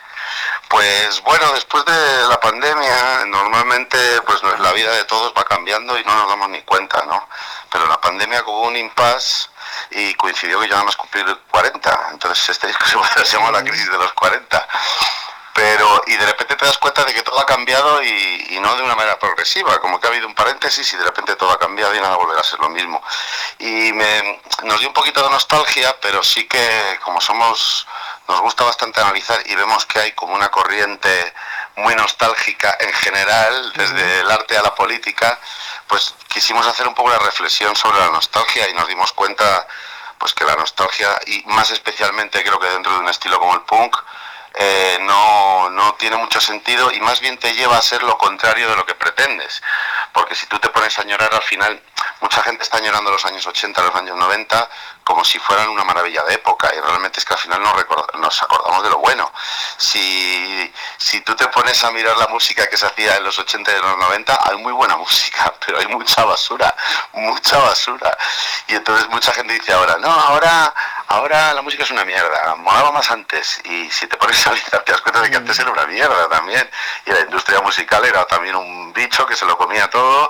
Pues bueno, después de la pandemia, normalmente pues la vida de todos va cambiando y no nos damos ni cuenta, ¿no? Pero la pandemia hubo un impasse y coincidió que yo nada más cumplir cuarenta, entonces este disco se llama La crisis de los cuarenta. Pero, y de repente te das cuenta de que todo ha cambiado y, y no de una manera progresiva, como que ha habido un paréntesis y de repente todo ha cambiado y nada volverá a ser lo mismo. Y me, nos dio un poquito de nostalgia, pero sí que como somos, nos gusta bastante analizar y vemos que hay como una corriente muy nostálgica en general, desde el arte a la política, pues quisimos hacer un poco una reflexión sobre la nostalgia y nos dimos cuenta pues que la nostalgia, y más especialmente creo que dentro de un estilo como el punk, Eh, no, no tiene mucho sentido y más bien te lleva a ser lo contrario de lo que pretendes, porque si tú te pones a añorar al final, mucha gente está añorando los años ochenta, los años noventa como si fueran una maravilla de época y realmente es que al final nos, record- nos acordamos de lo bueno. Si, si tú te pones a mirar la música que se hacía en los ochenta y en los noventa, hay muy buena música, pero hay mucha basura, mucha basura. Y entonces mucha gente dice ahora, no, ahora, ahora la música es una mierda, molaba más antes. Y si te pones a analizar te das cuenta de que antes era una mierda también. Y la industria musical era también un bicho que se lo comía todo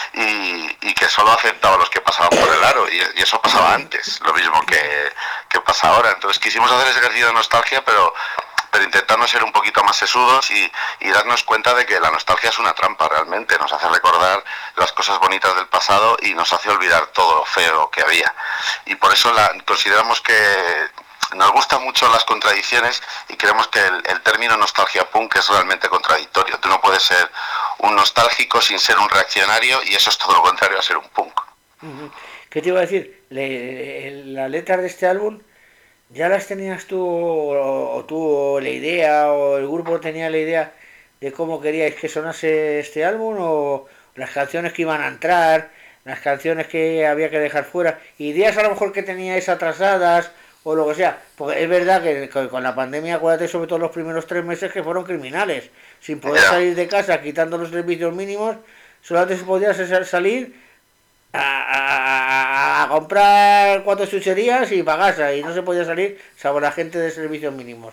y, y que solo aceptaba a los que pasaban por el aro. Y, y eso pasaba antes, lo mismo que, que pasa ahora. Entonces quisimos hacer ese ejercicio de nostalgia, pero... pero intentando ser un poquito más sesudos y, y darnos cuenta de que la nostalgia es una trampa realmente, nos hace recordar las cosas bonitas del pasado y nos hace olvidar todo lo feo que había. Y por eso la, consideramos que nos gustan mucho las contradicciones y creemos que el, el término nostalgia punk es realmente contradictorio. Tú no puedes ser un nostálgico sin ser un reaccionario y eso es todo lo contrario a ser un punk. ¿Qué te iba a decir? Le, la letra de este álbum... ¿Ya las tenías tú, o, o tú, o la idea, o el grupo tenía la idea de cómo queríais que sonase este álbum, o las canciones que iban a entrar, las canciones que había que dejar fuera, ideas a lo mejor que teníais atrasadas, o lo que sea? Porque es verdad que con la pandemia, acuérdate, sobre todo los primeros tres meses que fueron criminales, sin poder salir de casa, quitando los servicios mínimos, solamente se podía salir A, a, a comprar cuatro chucherías y para casa y no se podía salir salvo la gente de servicios mínimos.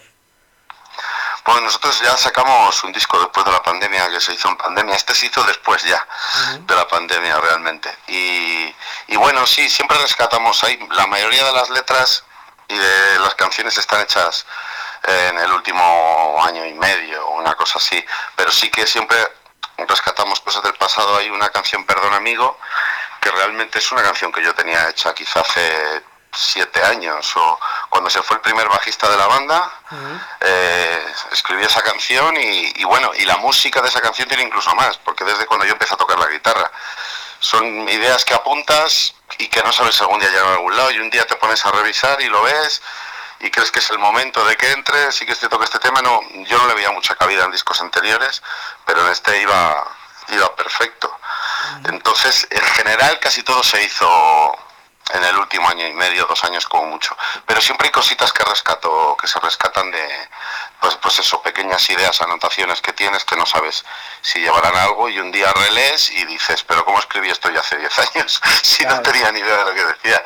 Bueno, nosotros ya sacamos un disco después de la pandemia que se hizo en pandemia, este se hizo después ya uh-huh. de la pandemia realmente y, y bueno, sí, siempre rescatamos ahí, la mayoría de las letras y de las canciones están hechas en el último año y medio o una cosa así, pero sí que siempre rescatamos cosas del pasado. Hay una canción, Perdón Amigo, que realmente es una canción que yo tenía hecha quizá hace siete años o cuando se fue el primer bajista de la banda. Uh-huh. eh, escribí esa canción y, y bueno, y la música de esa canción tiene incluso más, porque desde cuando yo empecé a tocar la guitarra son ideas que apuntas y que no sabes si algún día llegan a algún lado y un día te pones a revisar y lo ves y crees que es el momento de que entre. Sí que es cierto que este tema no, yo no le veía mucha cabida en discos anteriores, pero en este iba, iba perfecto. Entonces, en general, casi todo se hizo en el último año y medio, dos años como mucho. Pero siempre hay cositas que rescato, que se rescatan de, pues, pues eso, pequeñas ideas, anotaciones que tienes que no sabes si llevarán a algo y un día relees y dices, pero ¿cómo escribí esto ya hace diez años? Si no tenía ni idea de lo que decía.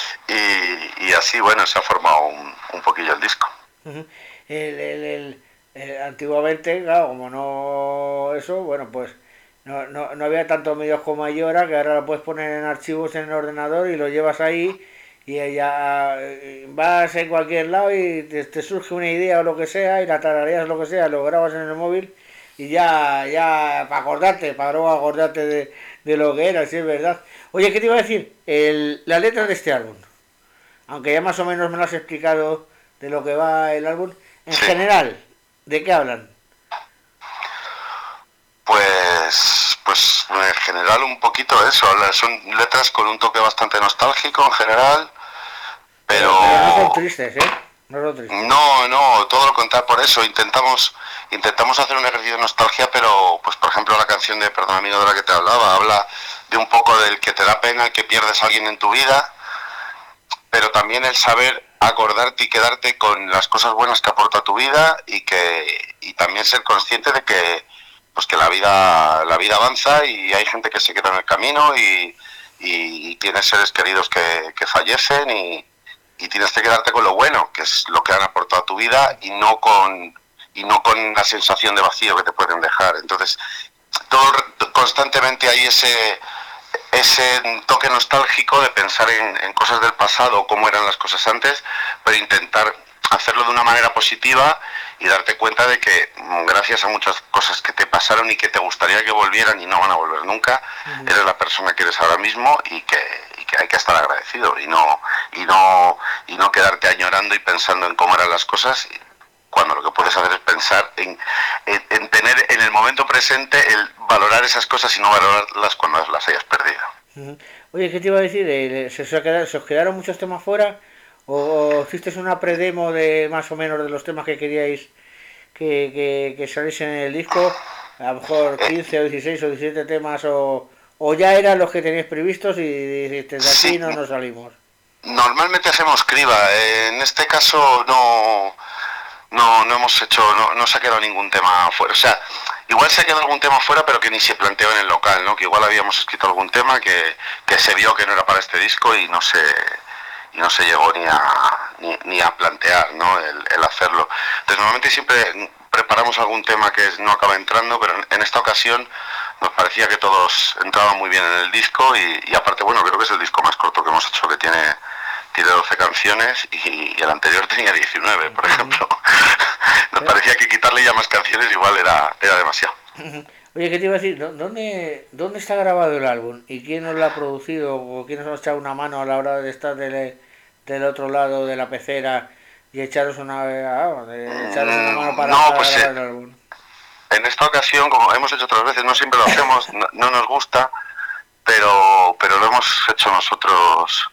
Y, y así, bueno, se ha formado un, un poquillo el disco. Uh-huh. el, el, el, el, antiguamente, claro, como no eso, bueno, pues no, no, no había tantos medios como hay ahora, que ahora lo puedes poner en archivos en el ordenador y lo llevas ahí y ya vas en cualquier lado y te, te surge una idea o lo que sea y la tarareas lo que sea, lo grabas en el móvil y ya, ya para acordarte, para luego acordarte de, de lo que era, si es verdad. Oye, ¿qué te iba a decir? El, la letra de este álbum, aunque ya más o menos me lo has explicado de lo que va el álbum, en sí. general, ¿de qué hablan? Pues, pues en general un poquito eso, son letras con un toque bastante nostálgico en general, pero... Pero no son tristes, ¿eh? No son tristes. No, no, todo lo contrario, por eso intentamos intentamos hacer un ejercicio de nostalgia, pero pues por ejemplo la canción de Perdón Amigo de la que te hablaba, habla de un poco del que te da pena, que pierdes a alguien en tu vida, pero también el saber acordarte y quedarte con las cosas buenas que aporta tu vida y que y también ser consciente de que pues que la vida la vida avanza y hay gente que se queda en el camino y, y, y tienes seres queridos que, que fallecen y, y tienes que quedarte con lo bueno, que es lo que han aportado a tu vida y no con y no con la sensación de vacío que te pueden dejar. Entonces, todo constantemente hay ese ese toque nostálgico de pensar en, en cosas del pasado, cómo eran las cosas antes, pero intentar hacerlo de una manera positiva y darte cuenta de que gracias a muchas cosas que te pasaron y que te gustaría que volvieran y no van a volver nunca, uh-huh. eres la persona que eres ahora mismo y que, y que hay que estar agradecido y no y no y no quedarte añorando y pensando en cómo eran las cosas, cuando lo que puedes hacer es pensar en, en, en tener en el momento presente el valorar esas cosas y no valorarlas cuando las hayas perdido. Uh-huh. Oye, ¿qué te iba a decir? ¿Se, se, quedaron, ¿Se os quedaron muchos temas fuera? ¿O hicisteis una predemo de más o menos de los temas que queríais que, que, que saliesen en el disco? A lo mejor quince o dieciséis o diecisiete temas, o, o ya eran los que teníais previstos y dijiste, de aquí sí. no nos salimos. Normalmente hacemos criba, en este caso no no no hemos hecho, no, no se ha quedado ningún tema fuera, o sea, igual se ha quedado algún tema fuera pero que ni se planteó en el local, ¿no? Que igual habíamos escrito algún tema que, que se vio que no era para este disco y no se y no se llegó ni a ni, ni a plantear, ¿no? el, el hacerlo. Entonces normalmente siempre preparamos algún tema que no acaba entrando, pero en, en esta ocasión nos parecía que todos entraban muy bien en el disco y, y aparte, bueno, creo que es el disco más corto que hemos hecho, que tiene tiene doce canciones y, y el anterior tenía diecinueve, por ejemplo. Nos parecía que quitarle ya más canciones igual era, era demasiado. Oye, ¿qué te iba a decir? ¿Dónde, ¿Dónde está grabado el álbum? ¿Y quién nos lo ha producido? ¿O quién nos ha echado una mano a la hora de estar del, del otro lado de la pecera y echaros una, de echaros una mano para, no, para pues, grabar eh, el álbum? En esta ocasión, como hemos hecho otras veces, no siempre lo hacemos, no, no nos gusta, pero, pero lo hemos hecho nosotros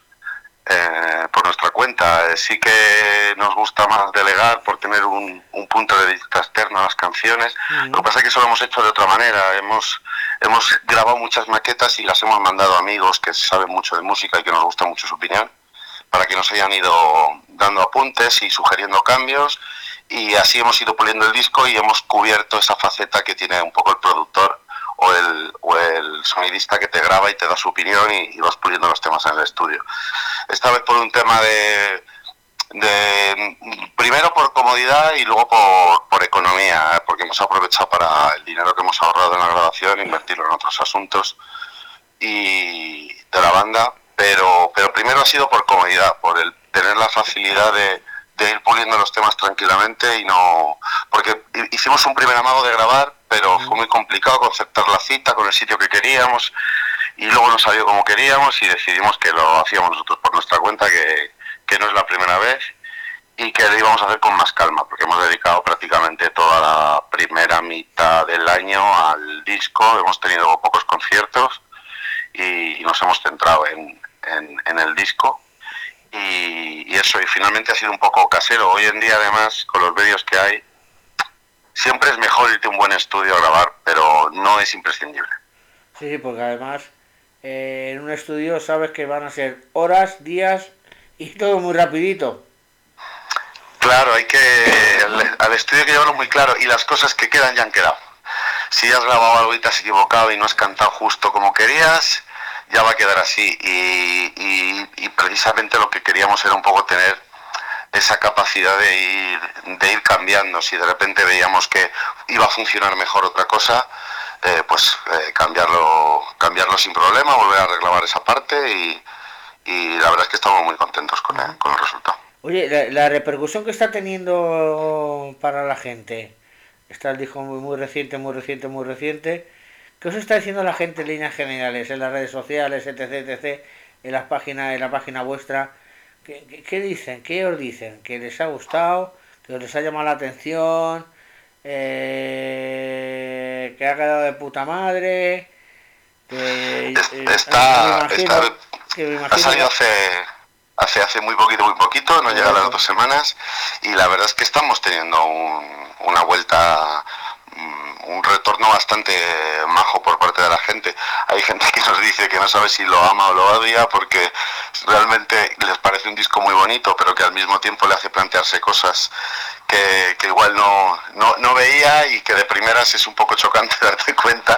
eh, por nuestra cuenta. Sí que nos gusta más delegar por tener un, un punto de vista externo a las canciones. Uh-huh. Lo que pasa es que eso lo hemos hecho de otra manera. Hemos, hemos grabado muchas maquetas y las hemos mandado a amigos que saben mucho de música y que nos gusta mucho su opinión, para que nos hayan ido dando apuntes y sugiriendo cambios, y así hemos ido puliendo el disco y hemos cubierto esa faceta que tiene un poco el productor o el, o el sonidista, que te graba y te da su opinión y, y vas puliendo los temas en el estudio. Esta vez por un tema de, de primero por comodidad y luego por, por economía, ¿eh? Porque hemos aprovechado para el dinero que hemos ahorrado en la grabación, invertirlo en otros asuntos y de la banda, pero, pero primero ha sido por comodidad, por el tener la facilidad de, de ir puliendo los temas tranquilamente y no... Porque hicimos un primer amago de grabar, pero fue muy complicado concertar la cita con el sitio que queríamos y luego no salió como queríamos y decidimos que lo hacíamos nosotros por nuestra cuenta, que, que no es la primera vez y que lo íbamos a hacer con más calma, porque hemos dedicado prácticamente toda la primera mitad del año al disco, hemos tenido pocos conciertos y nos hemos centrado en, en, en el disco y, y eso, y finalmente ha sido un poco casero. Hoy en día además, con los medios que hay, siempre es mejor irte a un buen estudio a grabar, pero no es imprescindible. Sí, porque además eh, en un estudio sabes que van a ser horas, días y todo muy rapidito. Claro, hay que al, al estudio hay que llevarlo muy claro y las cosas que quedan ya han quedado. Si has grabado algo y te has equivocado y no has cantado justo como querías, ya va a quedar así. Y, y, y precisamente lo que queríamos era un poco tener esa capacidad de ir, de ir cambiando. Si de repente veíamos que iba a funcionar mejor otra cosa, eh, pues eh, cambiarlo, cambiarlo sin problema, volver a reclamar esa parte y, y la verdad es que estamos muy contentos con el, con el resultado. Oye, la, la repercusión que está teniendo para la gente, está el disco muy, muy reciente, muy reciente, muy reciente. ¿Qué os está diciendo la gente en líneas generales, en las redes sociales, etc, etcétera, en las páginas, en la página vuestra? ¿Qué, qué, qué dicen? ¿Qué os dicen? ¿Que les ha gustado? ¿Que os les ha llamado la atención? Eh, ¿Que ha quedado de puta madre? Que, eh, está, me imagino, está que me imagino ha salido hace, hace hace muy poquito, muy poquito, no llega a las dos semanas y la verdad es que estamos teniendo un, una vuelta un retorno bastante majo por parte de la gente. Hay gente que nos dice que no sabe si lo ama o lo odia porque realmente les parece un disco muy bonito, pero que al mismo tiempo le hace plantearse cosas que, que igual no, no, no veía y que de primeras es un poco chocante darte cuenta.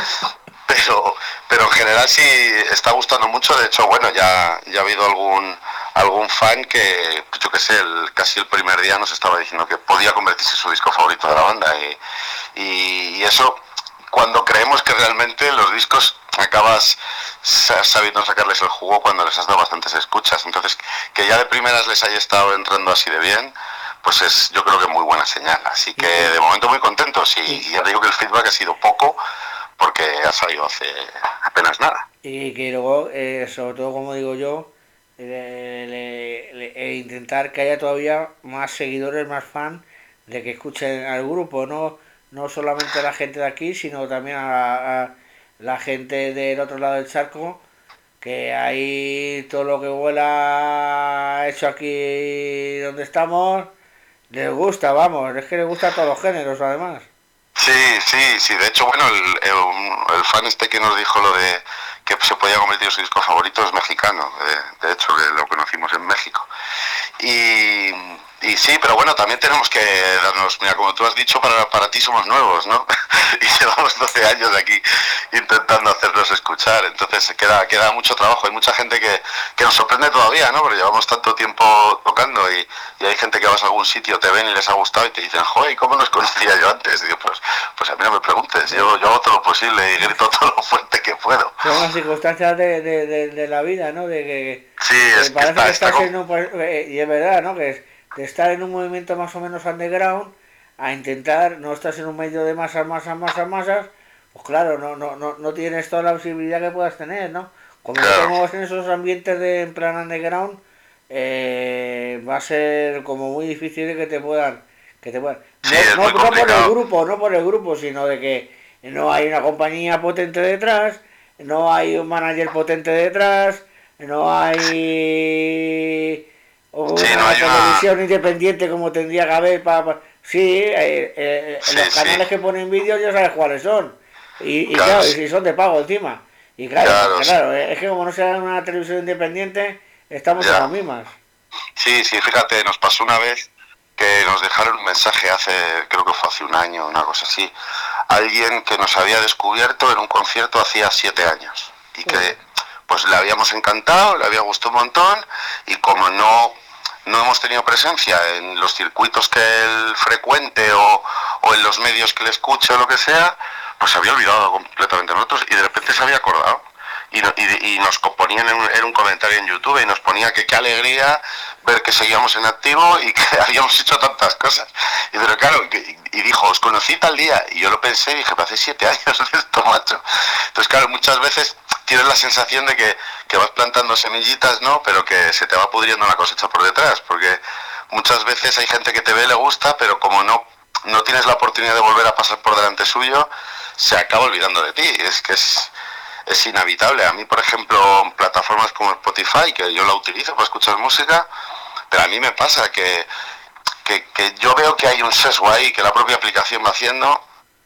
Pero, pero en general sí está gustando mucho. De hecho, bueno, ya, ya ha habido algún algún fan que, yo que sé, el, casi el primer día nos estaba diciendo que podía convertirse en su disco favorito de la banda. Y, y, y eso, cuando creemos que realmente los discos acabas sabiendo sacarles el jugo cuando les has dado bastantes escuchas. Entonces, que ya de primeras les haya estado entrando así de bien, pues es, yo creo que muy buena señal. Así que de momento muy contentos. Y, y ya digo que el feedback ha sido poco, porque ha salido hace apenas nada. Y que luego, eh, sobre todo, como digo yo, le, le, le, e intentar que haya todavía más seguidores, más fans, de que escuchen al grupo, no no solamente a la gente de aquí, sino también a, a la gente del otro lado del charco, que ahí todo lo que vuela hecho aquí donde estamos, les gusta, vamos, es que les gusta a todos los géneros además. Sí, sí, sí, de hecho, bueno, el, el, el fan este que nos dijo lo de que se podía convertir en su disco favorito es mexicano, de, de hecho, que lo conocimos en México. Y, y sí, pero bueno, también tenemos que darnos, mira, como tú has dicho, para, para ti somos nuevos, ¿no? Y llevamos doce años aquí intentando hacernos escuchar, entonces queda, queda mucho trabajo. Hay mucha gente que, que nos sorprende todavía, ¿no? Porque llevamos tanto tiempo tocando y, y hay gente que vas a algún sitio, te ven y les ha gustado y te dicen, joder, ¿cómo nos conocía yo antes? Y digo, pues, pues a mí no me preguntes, yo, yo hago todo lo posible y grito todo lo fuerte que puedo. Son las circunstancias de, de, de, de la vida, ¿no? De que, sí, es que parece que, está, que estás está en un, y es verdad, ¿no? Que es de estar en un movimiento más o menos underground a intentar, no estás en un medio de masas, masas, masas, masas, pues claro, no, no, no, no tienes toda la visibilidad que puedas tener, ¿no? Como claro. No te muevas en esos ambientes de en plan underground, eh, va a ser como muy difícil de que te puedan, que te puedan. No, sí, no, no por el grupo, no por el grupo, sino de que no hay una compañía potente detrás, no hay un manager potente detrás, no hay una sí, no hay televisión una... independiente como tendría que haber para... Pa... Sí, eh, eh, sí, los canales sí. que ponen vídeos ya sabes cuáles son. Y, y claro, claro, sí. y son de pago encima. Y claro, claro, porque, claro es que como no sea una televisión independiente, estamos ya en las mismas. Sí, sí, fíjate, nos pasó una vez que nos dejaron un mensaje hace, creo que fue hace un año, una cosa así. Alguien que nos había descubierto en un concierto hacía siete años. Y sí. que pues le habíamos encantado, le había gustado un montón, y como no... no hemos tenido presencia en los circuitos que él frecuente o, o en los medios que le escuche o lo que sea, pues se había olvidado completamente de nosotros y de repente se había acordado. Y, y, y nos ponían en un, en un comentario en YouTube y nos ponía que qué alegría ver que seguíamos en activo y que habíamos hecho tantas cosas. Y pero claro, y, y dijo, os conocí tal día. Y yo lo pensé y dije, hace siete años de esto, macho. Entonces claro, muchas veces tienes la sensación de que, que vas plantando semillitas, ¿no? Pero que se te va pudriendo la cosecha por detrás. Porque muchas veces hay gente que te ve, le gusta, pero como no, no tienes la oportunidad de volver a pasar por delante suyo, se acaba olvidando de ti. Es que es... es inevitable. A mí, por ejemplo, plataformas como Spotify, que yo la utilizo para escuchar música, pero a mí me pasa que, que, que yo veo que hay un sesgo ahí, que la propia aplicación va haciendo,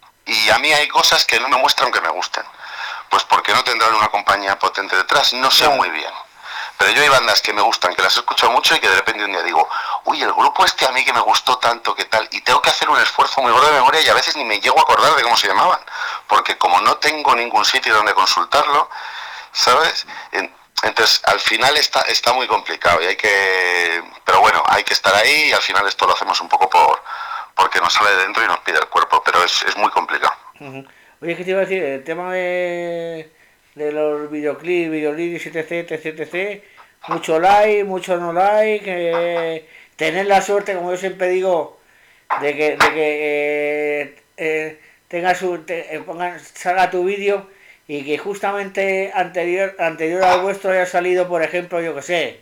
y a mí hay cosas que no me muestran que me gusten. Pues porque no tendrán una compañía potente detrás, no sé muy bien. Pero yo hay bandas que me gustan, que las escucho mucho y que de repente un día digo, uy, el grupo este a mí que me gustó tanto, que tal, y tengo que hacer un esfuerzo muy gordo de memoria y a veces ni me llego a acordar de cómo se llamaban, porque como no tengo ningún sitio donde consultarlo, ¿sabes? Entonces al final está, está muy complicado y hay que, pero bueno, hay que estar ahí y al final esto lo hacemos un poco por porque nos sale de dentro y nos pide el cuerpo, pero es, es muy complicado. Uh-huh. Oye, ¿qué te iba a decir? El tema de... de los videoclips, videolírics, etc, etc, etc, mucho like, mucho no like, eh, tener la suerte, como yo siempre digo, de que, de que eh, eh, tenga su, te, eh, pongan, salga tu vídeo y que justamente anterior anterior al vuestro haya salido, por ejemplo, yo que sé,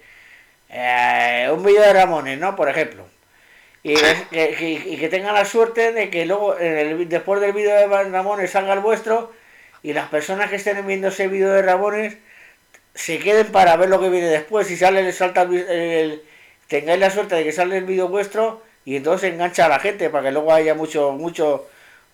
eh, un vídeo de Ramones, ¿no? Por ejemplo. Y que, que, y que tengan la suerte de que luego, el, después del vídeo de Ramones, salga el vuestro y las personas que estén viendo ese vídeo de Ramones se queden para ver lo que viene después. Si sale, salta el, el, tengáis la suerte de que sale el vídeo vuestro y entonces engancha a la gente para que luego haya mucho mucho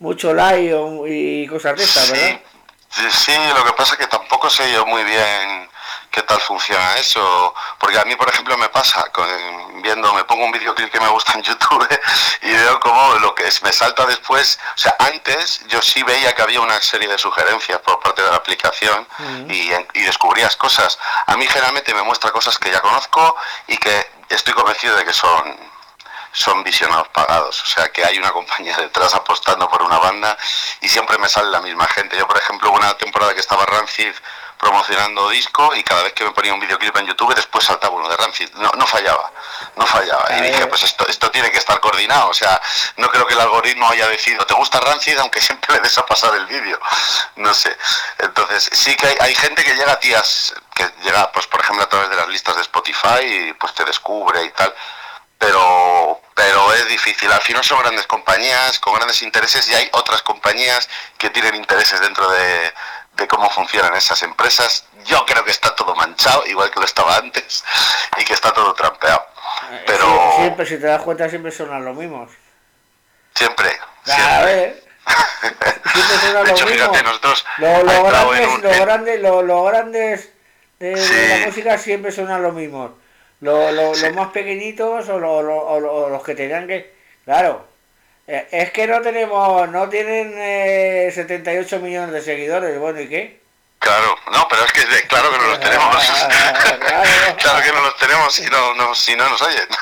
mucho like o- y cosas de estas, ¿verdad? Sí, sí, lo que pasa es que tampoco sé yo muy bien qué tal funciona eso, porque a mí, por ejemplo, me pasa, con, viendo, me pongo un videoclip que me gusta en YouTube y veo como lo que es, me salta después, o sea, antes yo sí veía que había una serie de sugerencias por parte de la aplicación y, y descubrías cosas. A mí generalmente me muestra cosas que ya conozco y que estoy convencido de que son son visionados pagados, o sea que hay una compañía detrás apostando por una banda y siempre me sale la misma gente. Yo, por ejemplo, hubo una temporada que estaba Rancid promocionando disco y cada vez que me ponía un videoclip en YouTube después saltaba uno de Rancid, no, no fallaba, no fallaba y dije, pues esto, esto tiene que estar coordinado, o sea, no creo que el algoritmo haya decidido, ¿te gusta Rancid? Aunque siempre le des a pasar el vídeo, no sé. Entonces sí que hay, hay gente que llega, tías, que llega, pues por ejemplo a través de las listas de Spotify y pues te descubre y tal, pero pero es difícil. Al final son grandes compañías con grandes intereses y hay otras compañías que tienen intereses dentro de, de cómo funcionan esas empresas. Yo creo que está todo manchado, igual que lo estaba antes, y que está todo trampeado. Pero Sie- siempre, si te das cuenta, siempre son los mismos. siempre, A siempre. ver, siempre son De los hecho, mismos. fíjate, nosotros Lo- ha Los entrado en grandes, un- los en- grandes, lo- los grandes de, de Sí. la música siempre son los mismos. Lo- lo- Sí. Los más pequeñitos o, lo- lo- o lo- o los que tenían que... Claro, eh, es que no tenemos, no tienen eh, setenta y ocho millones de seguidores. Bueno, ¿y qué? Claro, no, pero es que de- claro que no los tenemos. Claro. Claro que no los tenemos si no, no, si no nos oyen.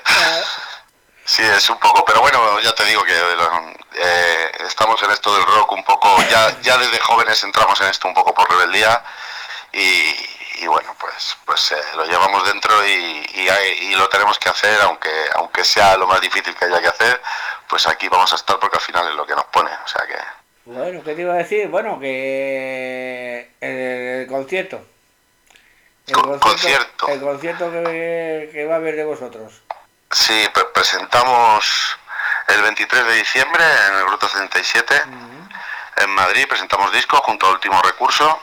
Sí, es un poco, pero bueno, ya te digo que eh, estamos en esto del rock un poco, ya, ya desde jóvenes entramos en esto un poco por rebeldía y, y bueno, pues pues eh, lo llevamos dentro y, y, hay- y lo tenemos que hacer, aunque aunque sea lo más difícil que haya que hacer, pues aquí vamos a estar porque al final es lo que nos pone, o sea que... Bueno, ¿qué te iba a decir? Bueno, que el, el concierto. El Con- concierto. El concierto que, que va a haber de vosotros. Sí, pre- presentamos el veintitrés de diciembre en el Grupo setenta y siete en Madrid, presentamos disco junto a Último Recurso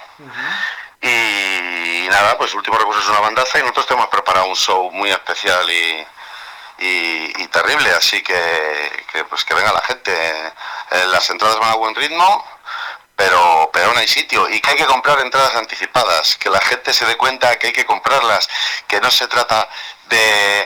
y, nada, pues Último Recurso es una bandaza y nosotros tenemos preparado un show muy especial y, y, y terrible, así que, que, pues que venga la gente. Eh, las entradas van a buen ritmo, pero, pero aún hay sitio y que hay que comprar entradas anticipadas, que la gente se dé cuenta que hay que comprarlas, que no se trata de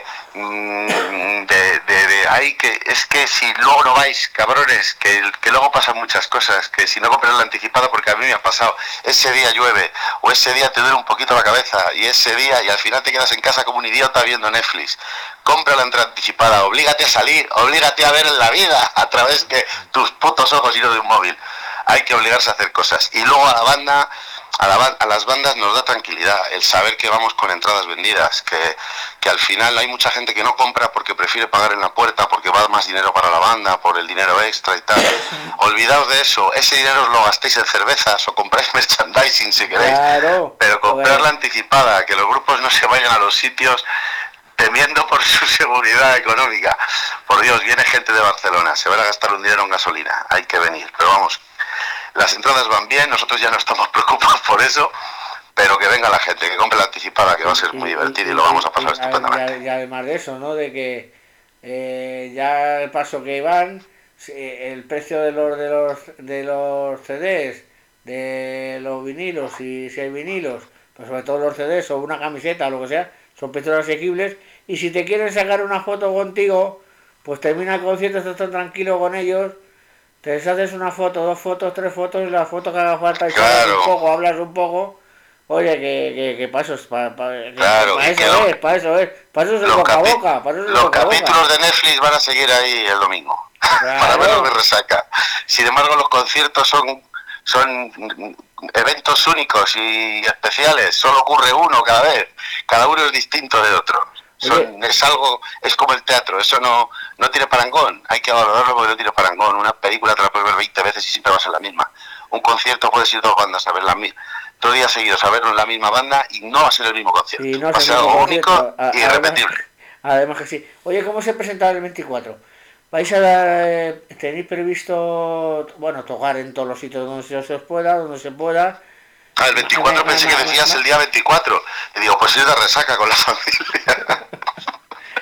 mm, de, de, de ay, que es que si luego no vais, cabrones, que, que luego pasan muchas cosas, que si no compras la anticipada, porque a mí me ha pasado, ese día llueve o ese día te duele un poquito la cabeza y ese día y al final te quedas en casa como un idiota viendo Netflix. Compra la entrada anticipada, oblígate a salir, oblígate a ver la vida a través de tus putos ojos y no de un móvil. Hay que obligarse a hacer cosas. Y luego a la banda, a, la, ba- a las bandas nos da tranquilidad el saber que vamos con entradas vendidas, que, que al final hay mucha gente que no compra porque prefiere pagar en la puerta, porque va más dinero para la banda, por el dinero extra y tal. Olvidaos de eso, ese dinero os lo gastéis en cervezas o compráis merchandising si queréis, Claro. pero comprarla Joder. anticipada, que los grupos no se vayan a los sitios temiendo por su seguridad económica. Por Dios, viene gente de Barcelona, se van a gastar un dinero en gasolina, hay que venir, pero vamos, las entradas van bien, nosotros ya no estamos preocupados por eso, pero que venga la gente, que compre la anticipada, que va a ser muy divertido y lo vamos a pasar y- estupendamente. y- y además de eso, ¿no? De que eh, ya el paso que van, si- el precio de los de los de los C Ds, de los vinilos, y si hay vinilos, pues sobre todo los C Ds o una camiseta o lo que sea, son precios asequibles. Y si te quieren sacar una foto contigo, pues termina el concierto, estás tan tranquilo con ellos, te haces una foto, dos fotos, tres fotos, y la foto que haga falta, y charlas Claro. un poco, hablas un poco. Oye, que, que, que para eso es, para, para, Claro, para y eso que lo- es, para eso es, para eso es el Los, boca a capi- boca, para eso es el los boca a boca. capítulos de Netflix van a seguir ahí el domingo, para ver lo que resaca. Sin embargo, los conciertos son, son eventos únicos y especiales, solo ocurre uno cada vez, cada uno es distinto del otro. Son, es algo, es como el teatro, eso no, no tiene parangón, hay que valorarlo porque no tiene parangón. Una película te la puedes ver veinte veces y siempre va a ser la misma. Un concierto puedes ir dos bandas a ver la misma, dos días seguidos a ver la misma banda y no va a ser el mismo concierto, Sí, no va a es ser el mismo algo concierto, único a- y además- irrepetible. Además que sí. Oye, ¿cómo se presenta el veinticuatro? ¿Vais a dar, eh, tenéis previsto, bueno, tocar en todos los sitios donde se os pueda, donde se pueda? Ah, el veinticuatro pensé que decías el día veinticuatro. Y digo, pues ir de resaca con la familia.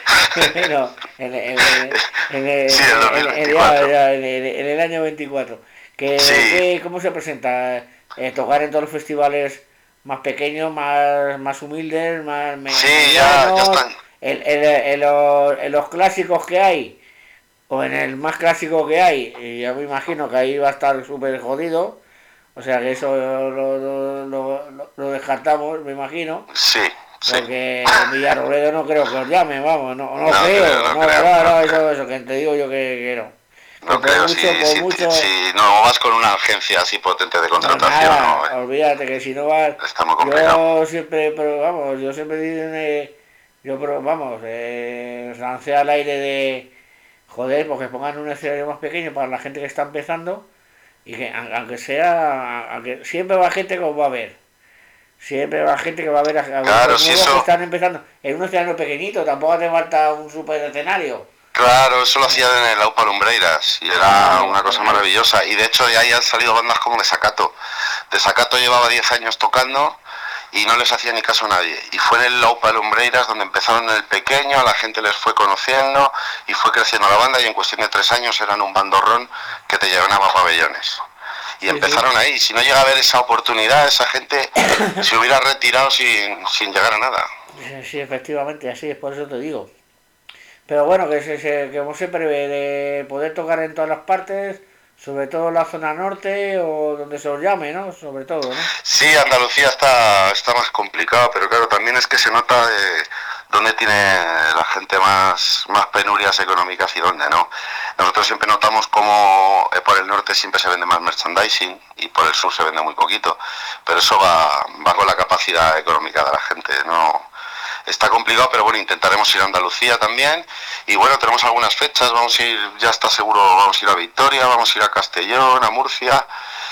no, en, en, en, en, en, Sí, el en- dos mil en- veinticuatro. ya, en- en- en el año veinticuatro. Que, Sí. que- ¿Cómo se presenta? Eh, tocar en todos los festivales más pequeños, más, más humildes, más me- Sí, ya, medianos, ya están. en, en- en los, en los clásicos que hay, o en el más clásico que hay, y yo me imagino que ahí va a estar súper jodido, o sea que eso lo, lo, lo- lo- lo descartamos, me imagino. Sí, sí. Porque en Villarrobledo no creo que os llamen, vamos, no, no, No creo, creo, no no, creo, no, no no, creo. eso, eso, que te digo yo que, que no. Que No por creo, mucho, si, por si, mucho, si no vas con una agencia así potente de no, contratación, nada, no, eh. olvídate que si no vas, Está muy complicado. yo siempre, pero vamos, yo siempre digo, eh, yo, pero vamos, eh, lancé al aire de, joder, porque pongan un escenario más pequeño para la gente que está empezando, y que aunque sea, aunque siempre va gente que os va a ver. Siempre va gente que va a ver a, a ver Claro, los si nuevos eso- que están empezando en un escenario pequeñito, tampoco te falta un super escenario. Claro, eso lo hacían en el Aupa Lumbreiras y era una cosa maravillosa. Y de hecho de ahí han salido bandas como Desacato. Desacato llevaba diez años tocando y no les hacía ni caso a nadie. Y fue en el Aupa Lumbreiras donde empezaron en el pequeño, la gente les fue conociendo y fue creciendo la banda y en cuestión de tres años eran un bandorrón que te llenaba pabellones. Y Sí, empezaron sí. ahí. Si no llega a haber esa oportunidad, esa gente se hubiera retirado sin, sin llegar a nada. Sí, efectivamente, así es, por eso te digo. Pero bueno, que, se, se- que como se prevé de poder tocar en todas las partes, sobre todo en la zona norte o donde se os llame, ¿no? Sobre todo, ¿no? Sí, Andalucía está, está más complicado, pero claro, también es que se nota de dónde tiene la gente más, más penurias económicas y dónde no. Nosotros siempre notamos como eh, por el norte siempre se vende más merchandising y por el sur se vende muy poquito, pero eso va, va con la capacidad económica de la gente, no. Está complicado, pero bueno, intentaremos ir a Andalucía también. Y bueno, tenemos algunas fechas, vamos a ir, ya está seguro, vamos a ir a Victoria, vamos a ir a Castellón, a Murcia.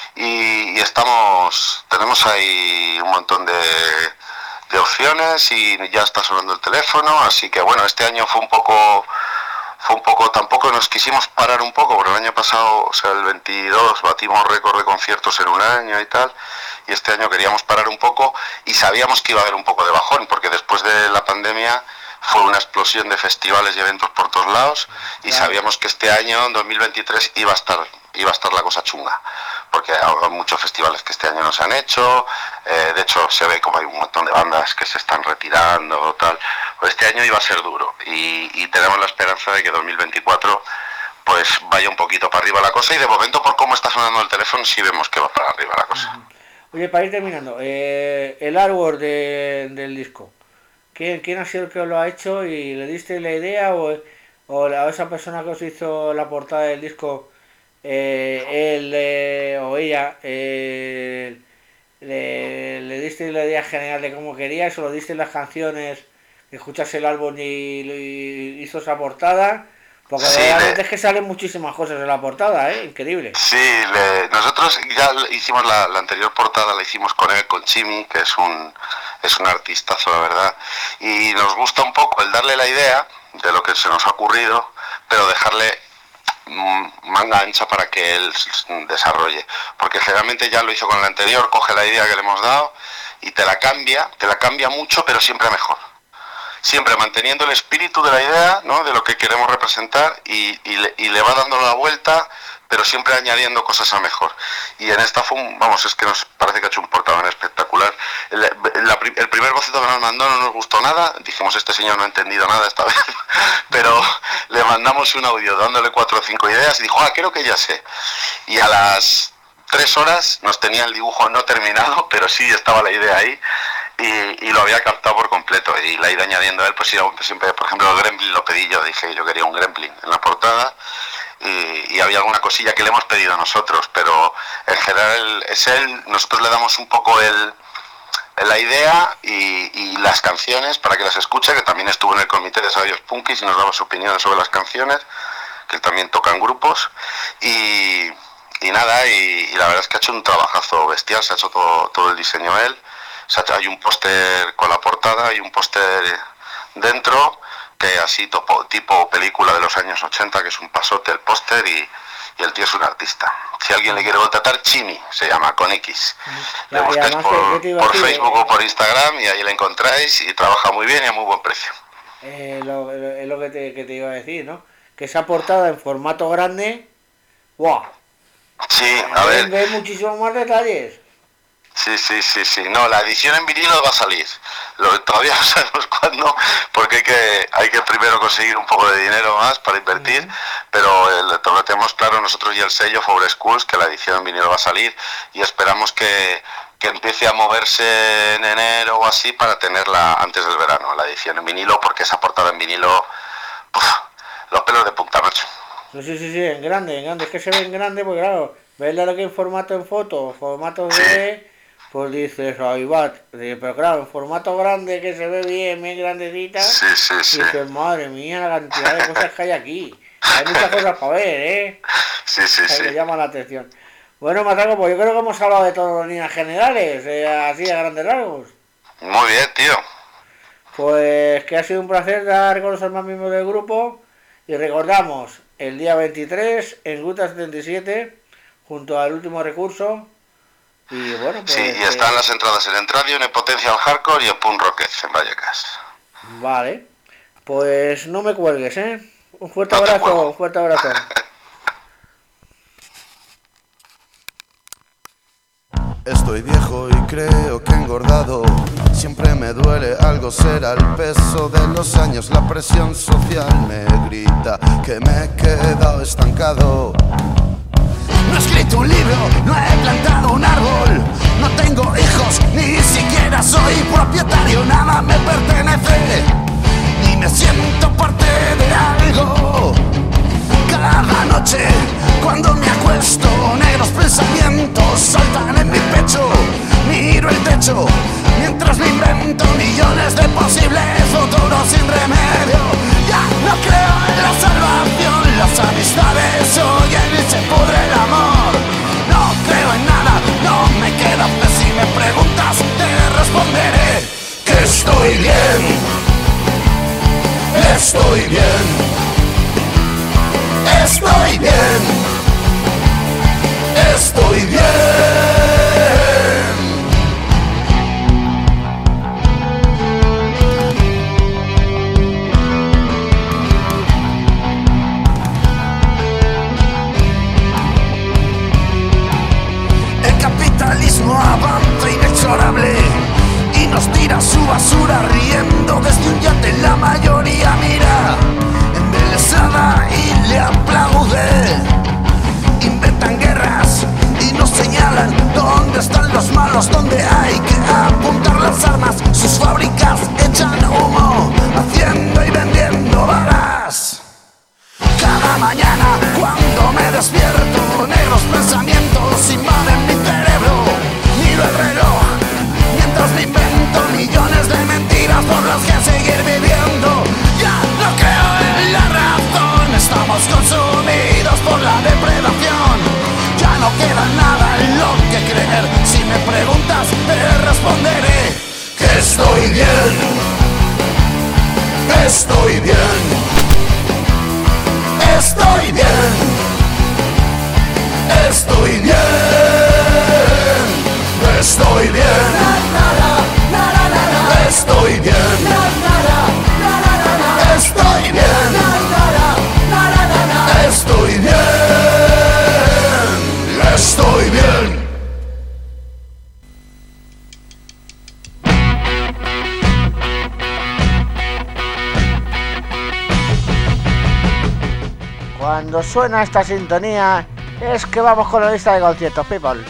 Y, y estamos, tenemos ahí un montón de, de opciones y ya está sonando el teléfono. Así que bueno, este año fue un poco, fue un poco, tampoco nos quisimos parar un poco, porque el año pasado, o sea, el veintidós, batimos récord de conciertos en un año y tal. Y este año queríamos parar un poco y sabíamos que iba a haber un poco de bajón, porque después de la pandemia fue una explosión de festivales y eventos por todos lados y Claro. sabíamos que este año, en dos mil veintitrés, iba a estar iba a estar la cosa chunga, porque hay muchos festivales que este año no se han hecho, eh, de hecho se ve como hay un montón de bandas que se están retirando o tal, pues este año iba a ser duro y, y tenemos la esperanza de que dos mil veinticuatro pues vaya un poquito para arriba la cosa y de momento por cómo está sonando el teléfono sí vemos que va para arriba la cosa. Oye, para ir terminando, eh, el artwork de- del disco, ¿quién, quién ha sido el que os lo ha hecho y le diste la idea o, o la, esa persona que os hizo la portada del disco, eh, él eh, o ella, eh, le, le diste la idea general de cómo querías o lo diste las canciones, que escuchase el álbum y, y hizo esa portada? Porque Sí, realmente le- es que salen muchísimas cosas en la portada, ¿eh? Increíble. Sí, le- nosotros ya hicimos la, la anterior portada, la hicimos con él, con Chimi, que es un, es un artistazo, la verdad, y nos gusta un poco el darle la idea de lo que se nos ha ocurrido, pero dejarle mm, manga ancha para que él s- desarrolle, porque generalmente ya lo hizo con el anterior, coge la idea que le hemos dado y te la cambia, te la cambia mucho, pero siempre mejor. Siempre manteniendo el espíritu de la idea, ¿no? De lo que queremos representar y, y, le, y le va dando la vuelta, pero siempre añadiendo cosas a mejor. Y en esta fue un, vamos, es que nos parece que ha hecho un portaban espectacular. El, la, el primer boceto que nos mandó no nos gustó nada, dijimos este señor no ha entendido nada esta vez, pero le mandamos un audio dándole cuatro o cinco ideas y dijo, ah, creo que ya sé. Y a las tres horas nos tenía el dibujo no terminado, pero sí estaba la idea ahí. Y, y lo había captado por completo y la he ido añadiendo a él, pues siempre, por ejemplo, el Gremlin lo pedí yo, dije yo quería un Gremlin en la portada y, y había alguna cosilla que le hemos pedido nosotros, pero en general es él, nosotros le damos un poco el, la idea y, y las canciones para que las escuche, que también estuvo en el comité de Sabios Punkis y nos daba su opinión sobre las canciones, que él también toca en grupos y, y nada, y, y la verdad es que ha hecho un trabajazo bestial, se ha hecho todo, todo el diseño él. O sea, hay un póster con la portada, hay un póster dentro, que así topo, tipo película de los años ochenta, que es un pasote el póster y, y el tío es un artista. Si alguien le quiere contratar, Chimi, se llama, con X. Le Ya, y buscáis además, por, ¿qué te iba a por decir? Facebook o por Instagram y ahí le encontráis y trabaja muy bien y a muy buen precio. Eh, lo, lo- es lo que te, que te iba a decir, ¿no? Que esa portada en formato grande, ¡guau! Sí, a ver. Ve muchísimos más detalles. Sí, sí, sí, sí. No, la edición en vinilo va a salir. Lo, todavía no sabemos cuándo, porque hay que, hay que primero conseguir un poco de dinero más para invertir, uh-huh. pero eh, lo tenemos claro nosotros y el sello Four Schools que la edición en vinilo va a salir y esperamos que, que empiece a moverse en enero o así para tenerla antes del verano, la edición en vinilo, porque esa portada en vinilo, uf, los pelos de punta, macho. Sí, sí, sí, sí, en grande, en grande. Es que se ve en grande, porque claro, verla lo que en formato en foto, formato de... Sí. Pues dices, ahí va, pero claro, en formato grande que se ve bien, bien grandecita, sí, sí, sí. Y dices, madre mía, la cantidad de cosas que hay aquí. Hay muchas cosas para ver, ¿eh? Sí, sí, sí. Que llama la atención. Bueno, Mataco, pues yo creo que hemos hablado de todo en líneas generales, eh, así a grandes rasgos. Muy bien, tío. Pues que ha sido un placer dar con los demás miembros del grupo y recordamos, el día veintitrés en Guta setenta y siete, junto al Último Recurso. Y bueno, pues, sí, y están eh, las entradas en Entradio, en Potential Hardcore y en Punk Rockets, en Vallecas. Vale, pues no me cuelgues, ¿eh? Un fuerte no abrazo, un fuerte abrazo. Estoy viejo y creo que he engordado. Siempre me duele algo, será el peso de los años. La presión social me grita que me he quedado estancado. No he escrito un libro, no he plantado un árbol. No tengo hijos, ni siquiera soy propietario. Nada me pertenece, ni me siento parte de algo. Cada noche, cuando me acuesto, negros pensamientos saltan en mi pecho. Miro el techo, mientras me invento millones de posibles futuros sin remedio. Ya no creo en la salvación, las amistades oyen y se pudre el amor. No creo en nada, no me queda fe. Si me preguntas, te responderé que estoy bien, estoy bien. Estoy bien, estoy bien. El capitalismo avanza inexorable y nos tira su basura riendo desde un yate. La mayoría mira embelesada y le aplaude. Inventan guerras y nos señalan dónde están los malos, dónde hay que apuntar las armas. Sus fábricas echan humo, haciendo y vendiendo balas. Cada mañana cuando me despierto, negros pensamientos invaden mi cerebro. Miro el reloj mientras me invento millones de mentiras por las que seguir viviendo. Ya no creo en la razón, estamos consumidos por la depredación. Ya no queda nada en lo que creer. Si me preguntas, te responderé que estoy bien, estoy bien, estoy bien, estoy bien, estoy bien, estoy bien, estoy bien, estoy bien, estoy bien. Cuando suena esta sintonía es que vamos con la lista de conciertos, people.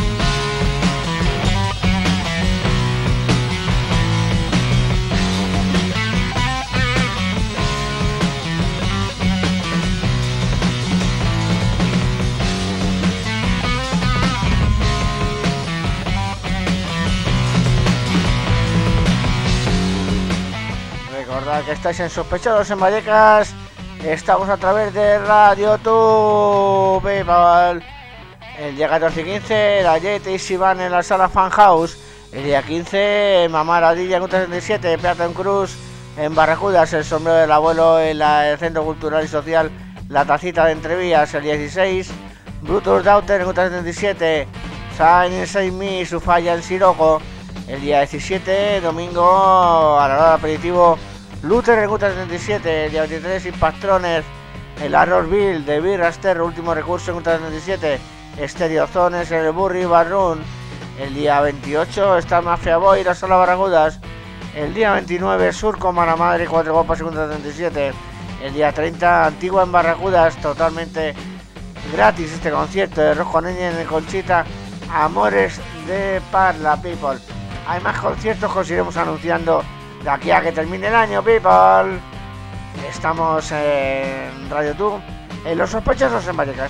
Recordad que estáis en Sospechosos en Vallecas. Estamos a través de Radio Tu People. El día catorce y quince, la Jet y Sivan en la sala Fan House. El día quince, Mamá Radilla en treinta y siete, Peatón Cruz en Barracudas, el sombrero del abuelo en la, el Centro Cultural y Social La Tacita de Entrevías. El dieciséis, Brutus Daughter en treinta y siete, Sign Inside Me, Sufaya en Siroco. El día diecisiete, domingo, a la hora del aperitivo, Luther en U T setenta y siete, el día veintitrés Impactrones, el Arrowsville de Birra Stereo, último recurso en U T setenta y siete, Stereozones en el Burry Barroon, el día veintiocho está Mafia Boy y las Salas Barracudas, el día veintinueve Surco Mala Madre, Cuatro Copas en U T setenta y siete, el día treinta Antigua en Barracudas, totalmente gratis este concierto de Rojo Niña en el Conchita, Amores de Parla People. Hay más conciertos que os iremos anunciando de aquí a que termine el año, people. Estamos en Radio Tú, en Los Sospechosos en Vallecas.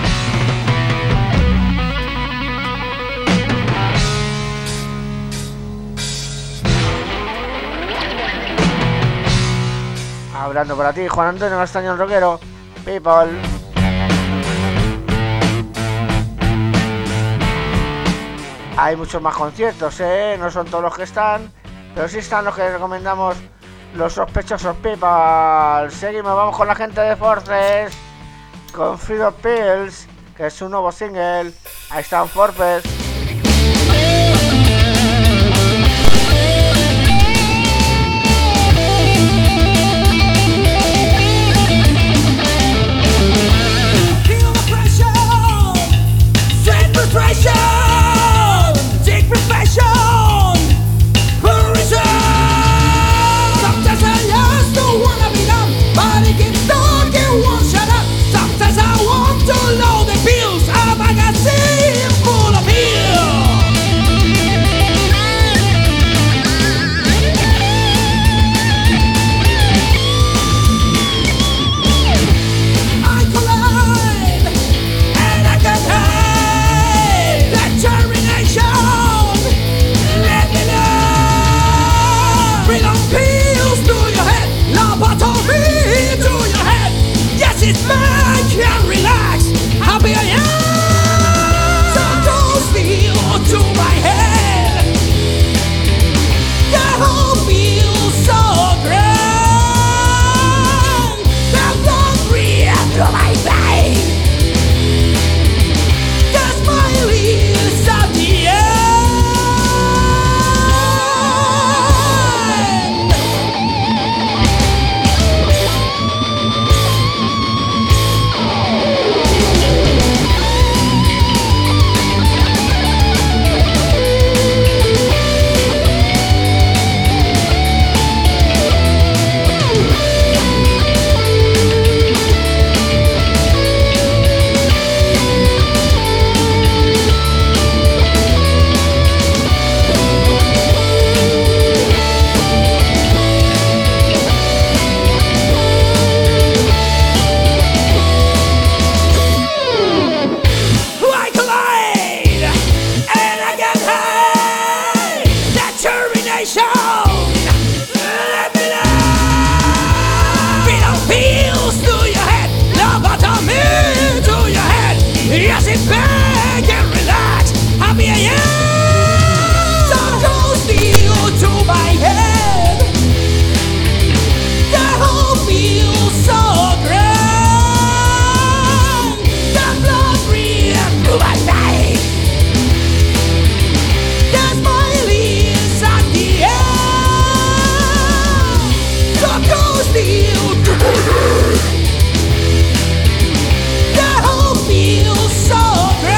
Hablando para ti, Juan Antonio Castañón Roquero, people. Hay muchos más conciertos, ¿eh? No son todos los que están, pero sí están los que recomendamos, Los Sospechosos people. Seguimos, vamos con la gente de Forces, con Freedom Pills, que es su nuevo single. Ahí están Forces. Take profession, reason. Sometimes I just don't wanna be done, but it keeps talking, won't shut up. Sometimes I want to load the pills, a magazine full of I collide, and I can hide determination. Let me know. Freedom pills to your head, lobotomy to your head. Yes, it's mine, can relax. Happy I am. So don't steal to my head. The whole feels so great. The blood breathes through my veins. The smile is at the end. I collide, and I can hide determination. Let me know. Freedom feels to your head, lobotomy to your head. Yes, it's back and relax. Happy I am. So don't steal to my head. The whole feels so great. The blood breathes through my veins. The smile is at the end. So don't steal to my head. The whole feels so great.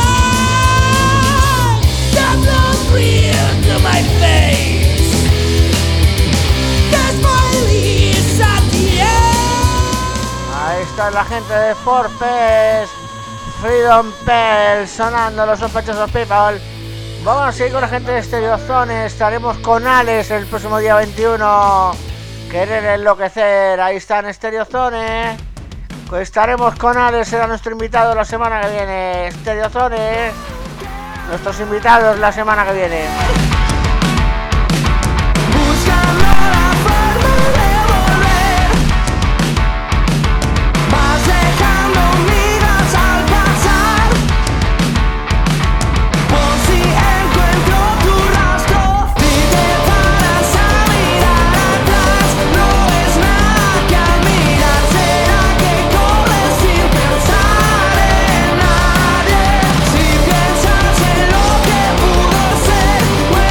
The blood breathes through my face. The smile is at the end. Ahí está la gente de Forces, Freedom Pills, sonando Los Sospechosos people. Vamos a seguir con la gente de Stereozone. Estaremos con Alex el próximo día veintiuno. Querer enloquecer, ahí está en Stereozone. Pues estaremos con Alex, será nuestro invitado la semana que viene. Stereozone, nuestros invitados la semana que viene. Buscando la forma de volver. Vas dejando migas al pasar. Por si encuentro tu rastro y te paras a mirar atrás. No es nada que al mirar. Será que corres sin pensar en nadie. Si piensas en lo que pudo ser,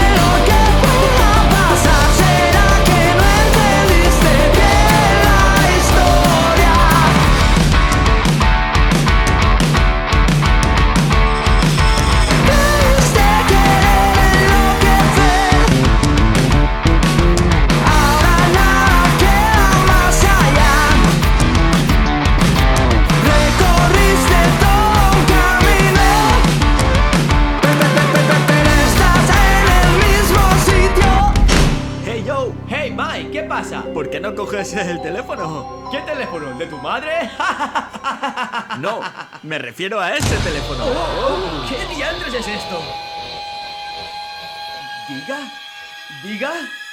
no coges el teléfono? ¿Qué teléfono? ¿El de tu madre? No, me refiero a ese teléfono. Oh, ¿qué diantres es esto? ¿Diga? ¿Diga?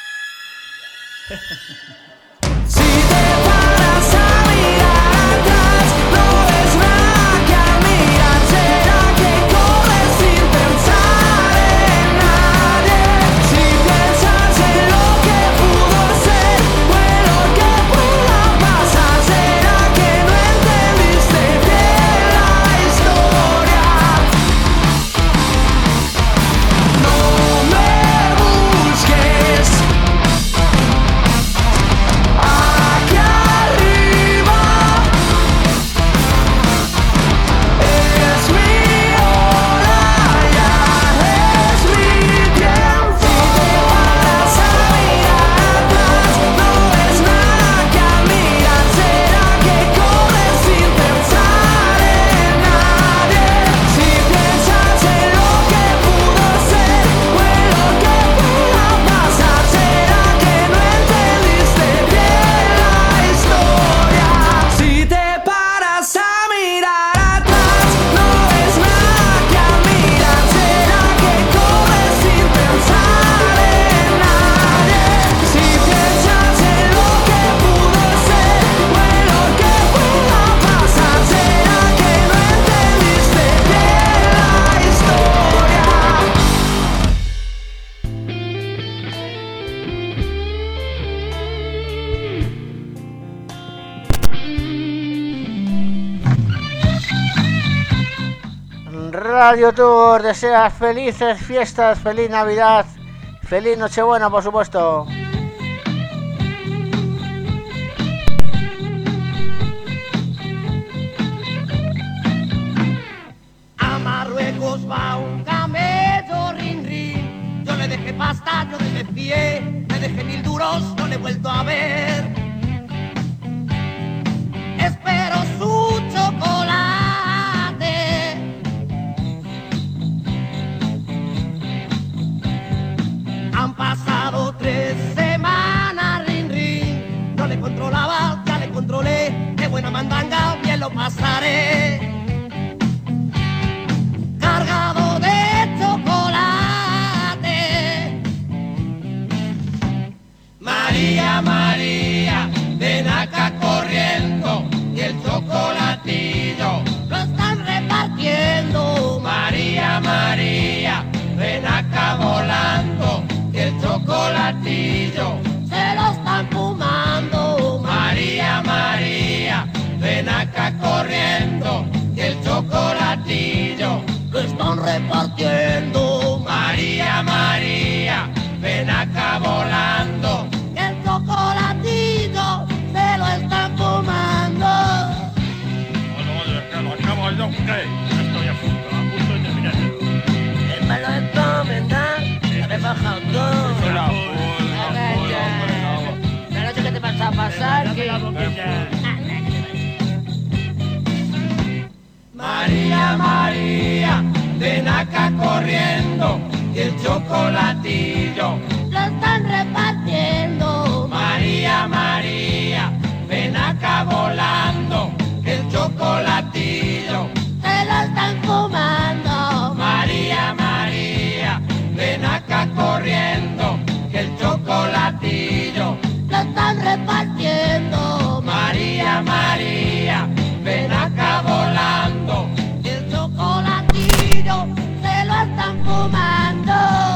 Si te paras a mirar atrás, no ves nada que al mirar. ¿Será que corres sin pensar en nadie? Si piensas en lo que pudo ser o en lo que pudo pasar, ¿será que no entendiste bien la historia? No me busques. Aquí arriba es mi hora, ya es mi tiempo. Si te paras a mirar atrás, no ves nada que al mirar. ¿Será que corres sin pensar en nadie? Si piensas en lo que pudo ser o en lo que pudo pasar, ¿será que no entendiste bien la historia? Si te paras a mirar atrás, no ves nada que al mirar. ¿Será que corres sin pensar en nadie? Si piensas en lo que pudo ser o en lo que pudo pasar, ¿será que no entendiste bien la historia? Radio Tour, deseas felices fiestas, feliz Navidad, feliz Nochebuena, por supuesto. A Marruecos va un camello, rin rin. Yo le dejé pasta, yo le fié, le dejé mil duros, no le he vuelto a ver. Espero su chocolate. Han pasado tres semanas, rin rin. No le controlaba, ya le controlé. De buena mandanga, bien lo pasaré. Cargado de chocolate. María, María, ven acá corriendo, y el chocolatillo lo están repartiendo. María, María, ven acá volando, y el chocolatillo se lo están fumando. María, María, ven acá corriendo, y el chocolatillo lo están repartiendo. María, María, ven acá volando, y el chocolatillo se lo están fumando. Oye, que lo acabo yo, ¿qué? Estoy a punto, a punto de terminarlo. Me lo encomendan, ya me he bajado todo. Pero ¿qué te pasa a pasar? Que... María, María, ven acá corriendo, y el chocolatillo lo están repartiendo. María, María, ven acá volando, el chocolatillo se lo están fumando. María, María, ven acá corriendo, que el chocolatillo lo están repartiendo. María, María, ven acá volando, el chocolatillo se lo están fumando.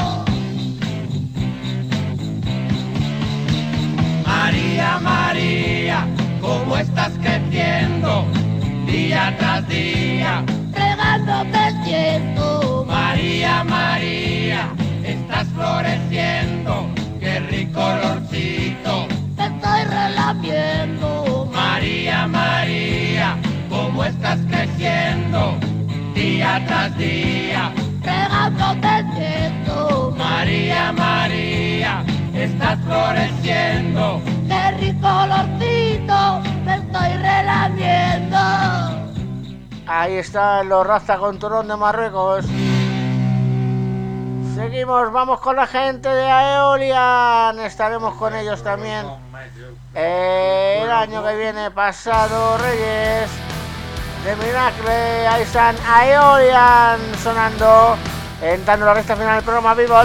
María, María, ¿cómo estás creciendo? Día tras día, regándote el tiempo. María, María, estás floreciendo, qué rico olorcito te estoy relamiendo. María, María, ¿cómo estás creciendo? Día tras día, regándote el tiempo. María, María, estás floreciendo, qué rico olorcito te estoy relamiendo. Ahí está los Raza con turrón de Marruecos. Seguimos, vamos con la gente de Aeolian. Estaremos con ellos también Eh, el año que viene, pasado Reyes, de Miracle, ahí están Aeolian sonando, entrando la recta final del programa Bebol.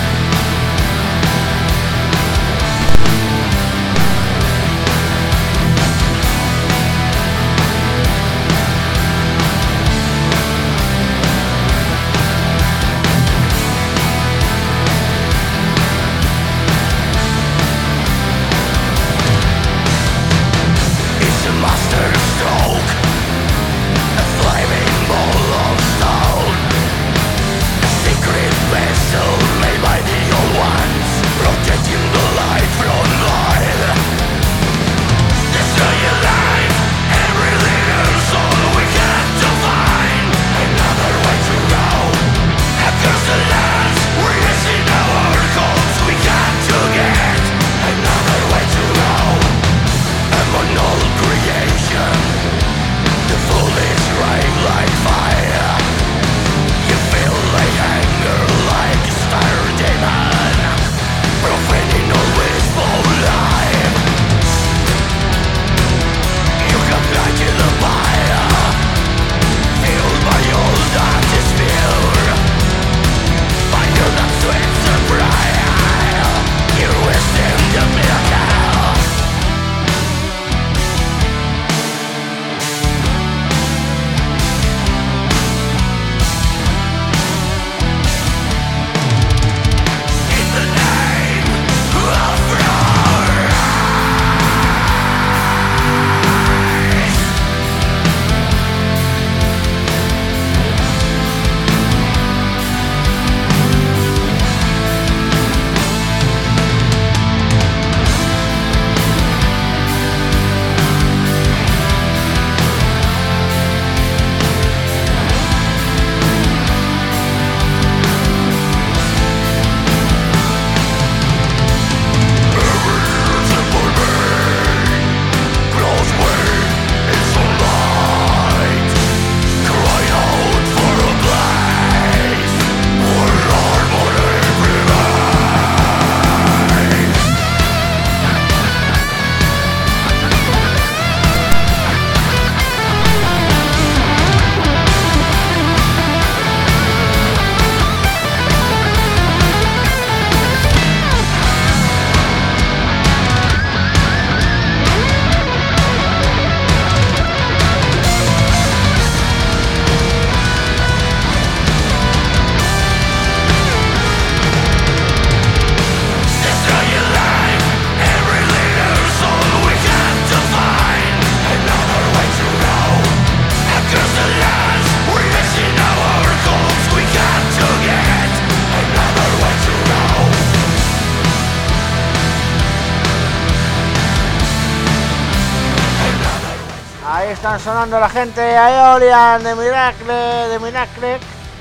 Están sonando la gente de Aeolian, de Miracle, de Miracle,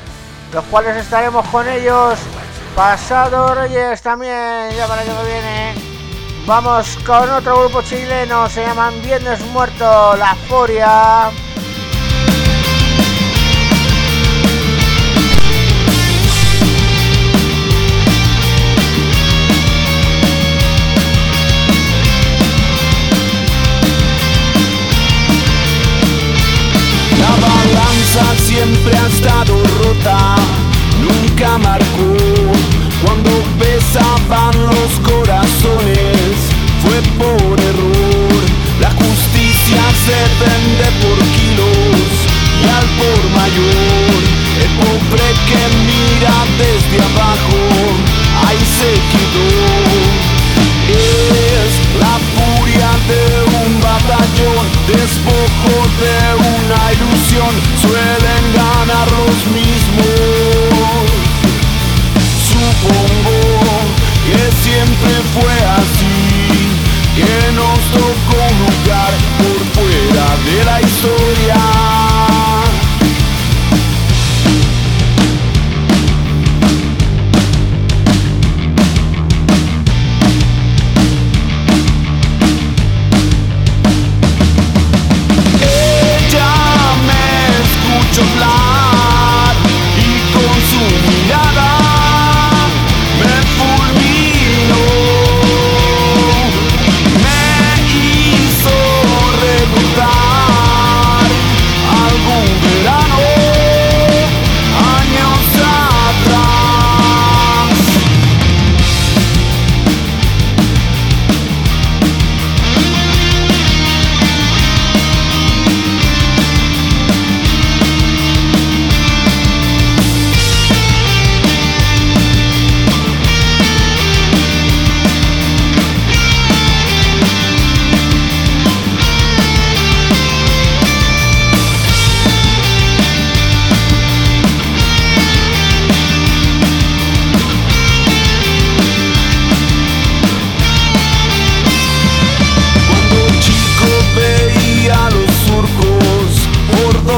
los cuales estaremos con ellos pasado Reyes también, ya para el año que viene. Vamos con otro grupo chileno, se llaman Viernes Muerto, La Furia. Siempre ha estado rota, nunca marcó. Cuando pesaban los corazones, fue por error. La justicia se vende por kilos y al por mayor. El pobre que mira desde abajo, ahí se quedó. Es la furia de un batallón, despojo de una ilusión, suelen ganar los mismos.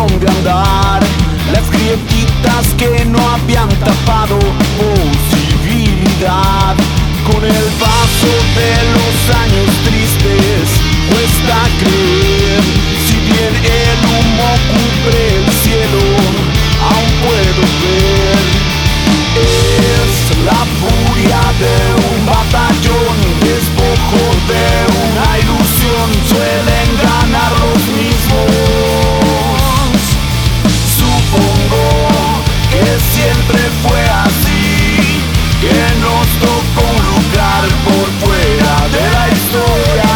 dónde andar. Las grietitas que no habían tapado posibilidad. Con el paso de los años tristes cuesta creer. Si bien el humo cubre el cielo, aún puedo ver. Es la furia de un batallón, despojo de una ilusión. Suelen ganar los mismos. Supongo que siempre fue así, que nos tocó un lugar por fuera de la historia.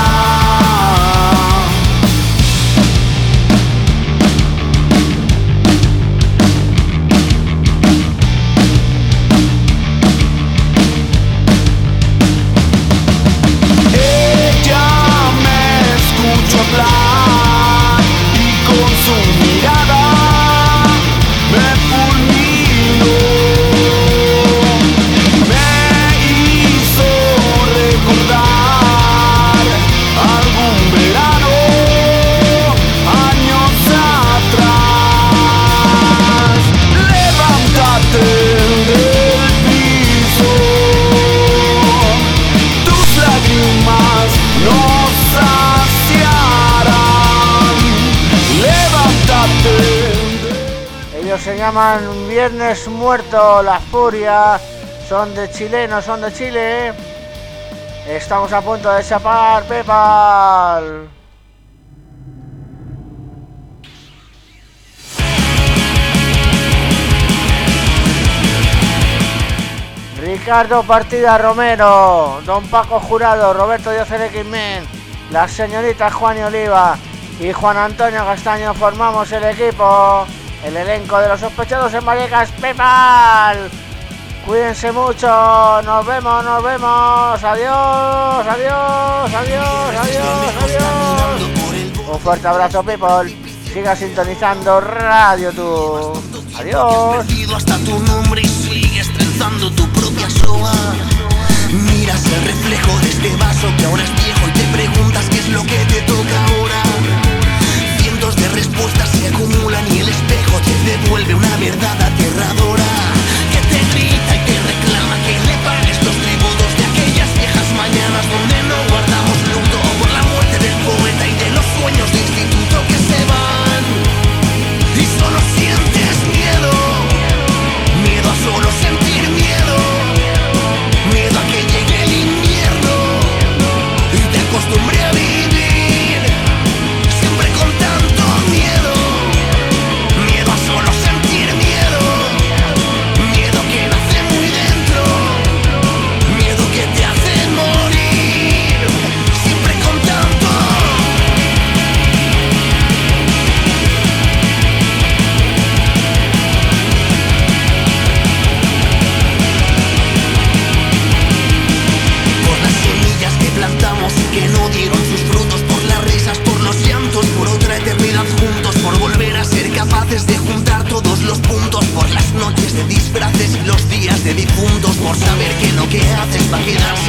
Ella me escuchó hablar y con su mirada me fulminó. Me hizo recordar algún verano, años atrás. Levántate del piso, tus lágrimas nos saciarán. Levántate. Ellos se llaman Viernes Muerto, La Furia, son de chilenos, son de Chile. Estamos a punto de chapar PayPal. Ricardo Partida Romero, Don Paco Jurado, Roberto Díaz X-Men, las señoritas Juan y Oliva y Juan Antonio Castaño formamos el equipo, el elenco de los sospechosos en Vallecas PayPal. Cuídense mucho, nos vemos, nos vemos, adiós, adiós, adiós, adiós, adiós. Un fuerte abrazo, people. Siga sintonizando Radio Tú. Adiós. Hasta tu nombre y sigues trenzando tu propia soga. Miras el reflejo de este vaso que ahora es viejo y te preguntas qué es lo que te toca ahora. Cientos de respuestas se acumulan y el espejo te devuelve una verdad aterradora que te grita y te reclama que le pagues los tributos de aquellas viejas mañanas donde no guardamos luto por la muerte del poeta y de los sueños de instituto que se van y solo sientes miedo, miedo a solo sentir miedo, miedo a que llegue el invierno y te acostumbré a vivir siempre con tanto miedo, miedo a solo sentir miedo, miedo que nace muy dentro, miedo que te hace morir siempre con tanto. Por las semillas que plantamos y que no dieron sus frutos, por las risas, por los llantos, por otra eternidad juntos, por volver a ser capaces de juntar todos los puntos, por las noches de disfraces y los días de difuntos, por saber que lo que haces va a quedarse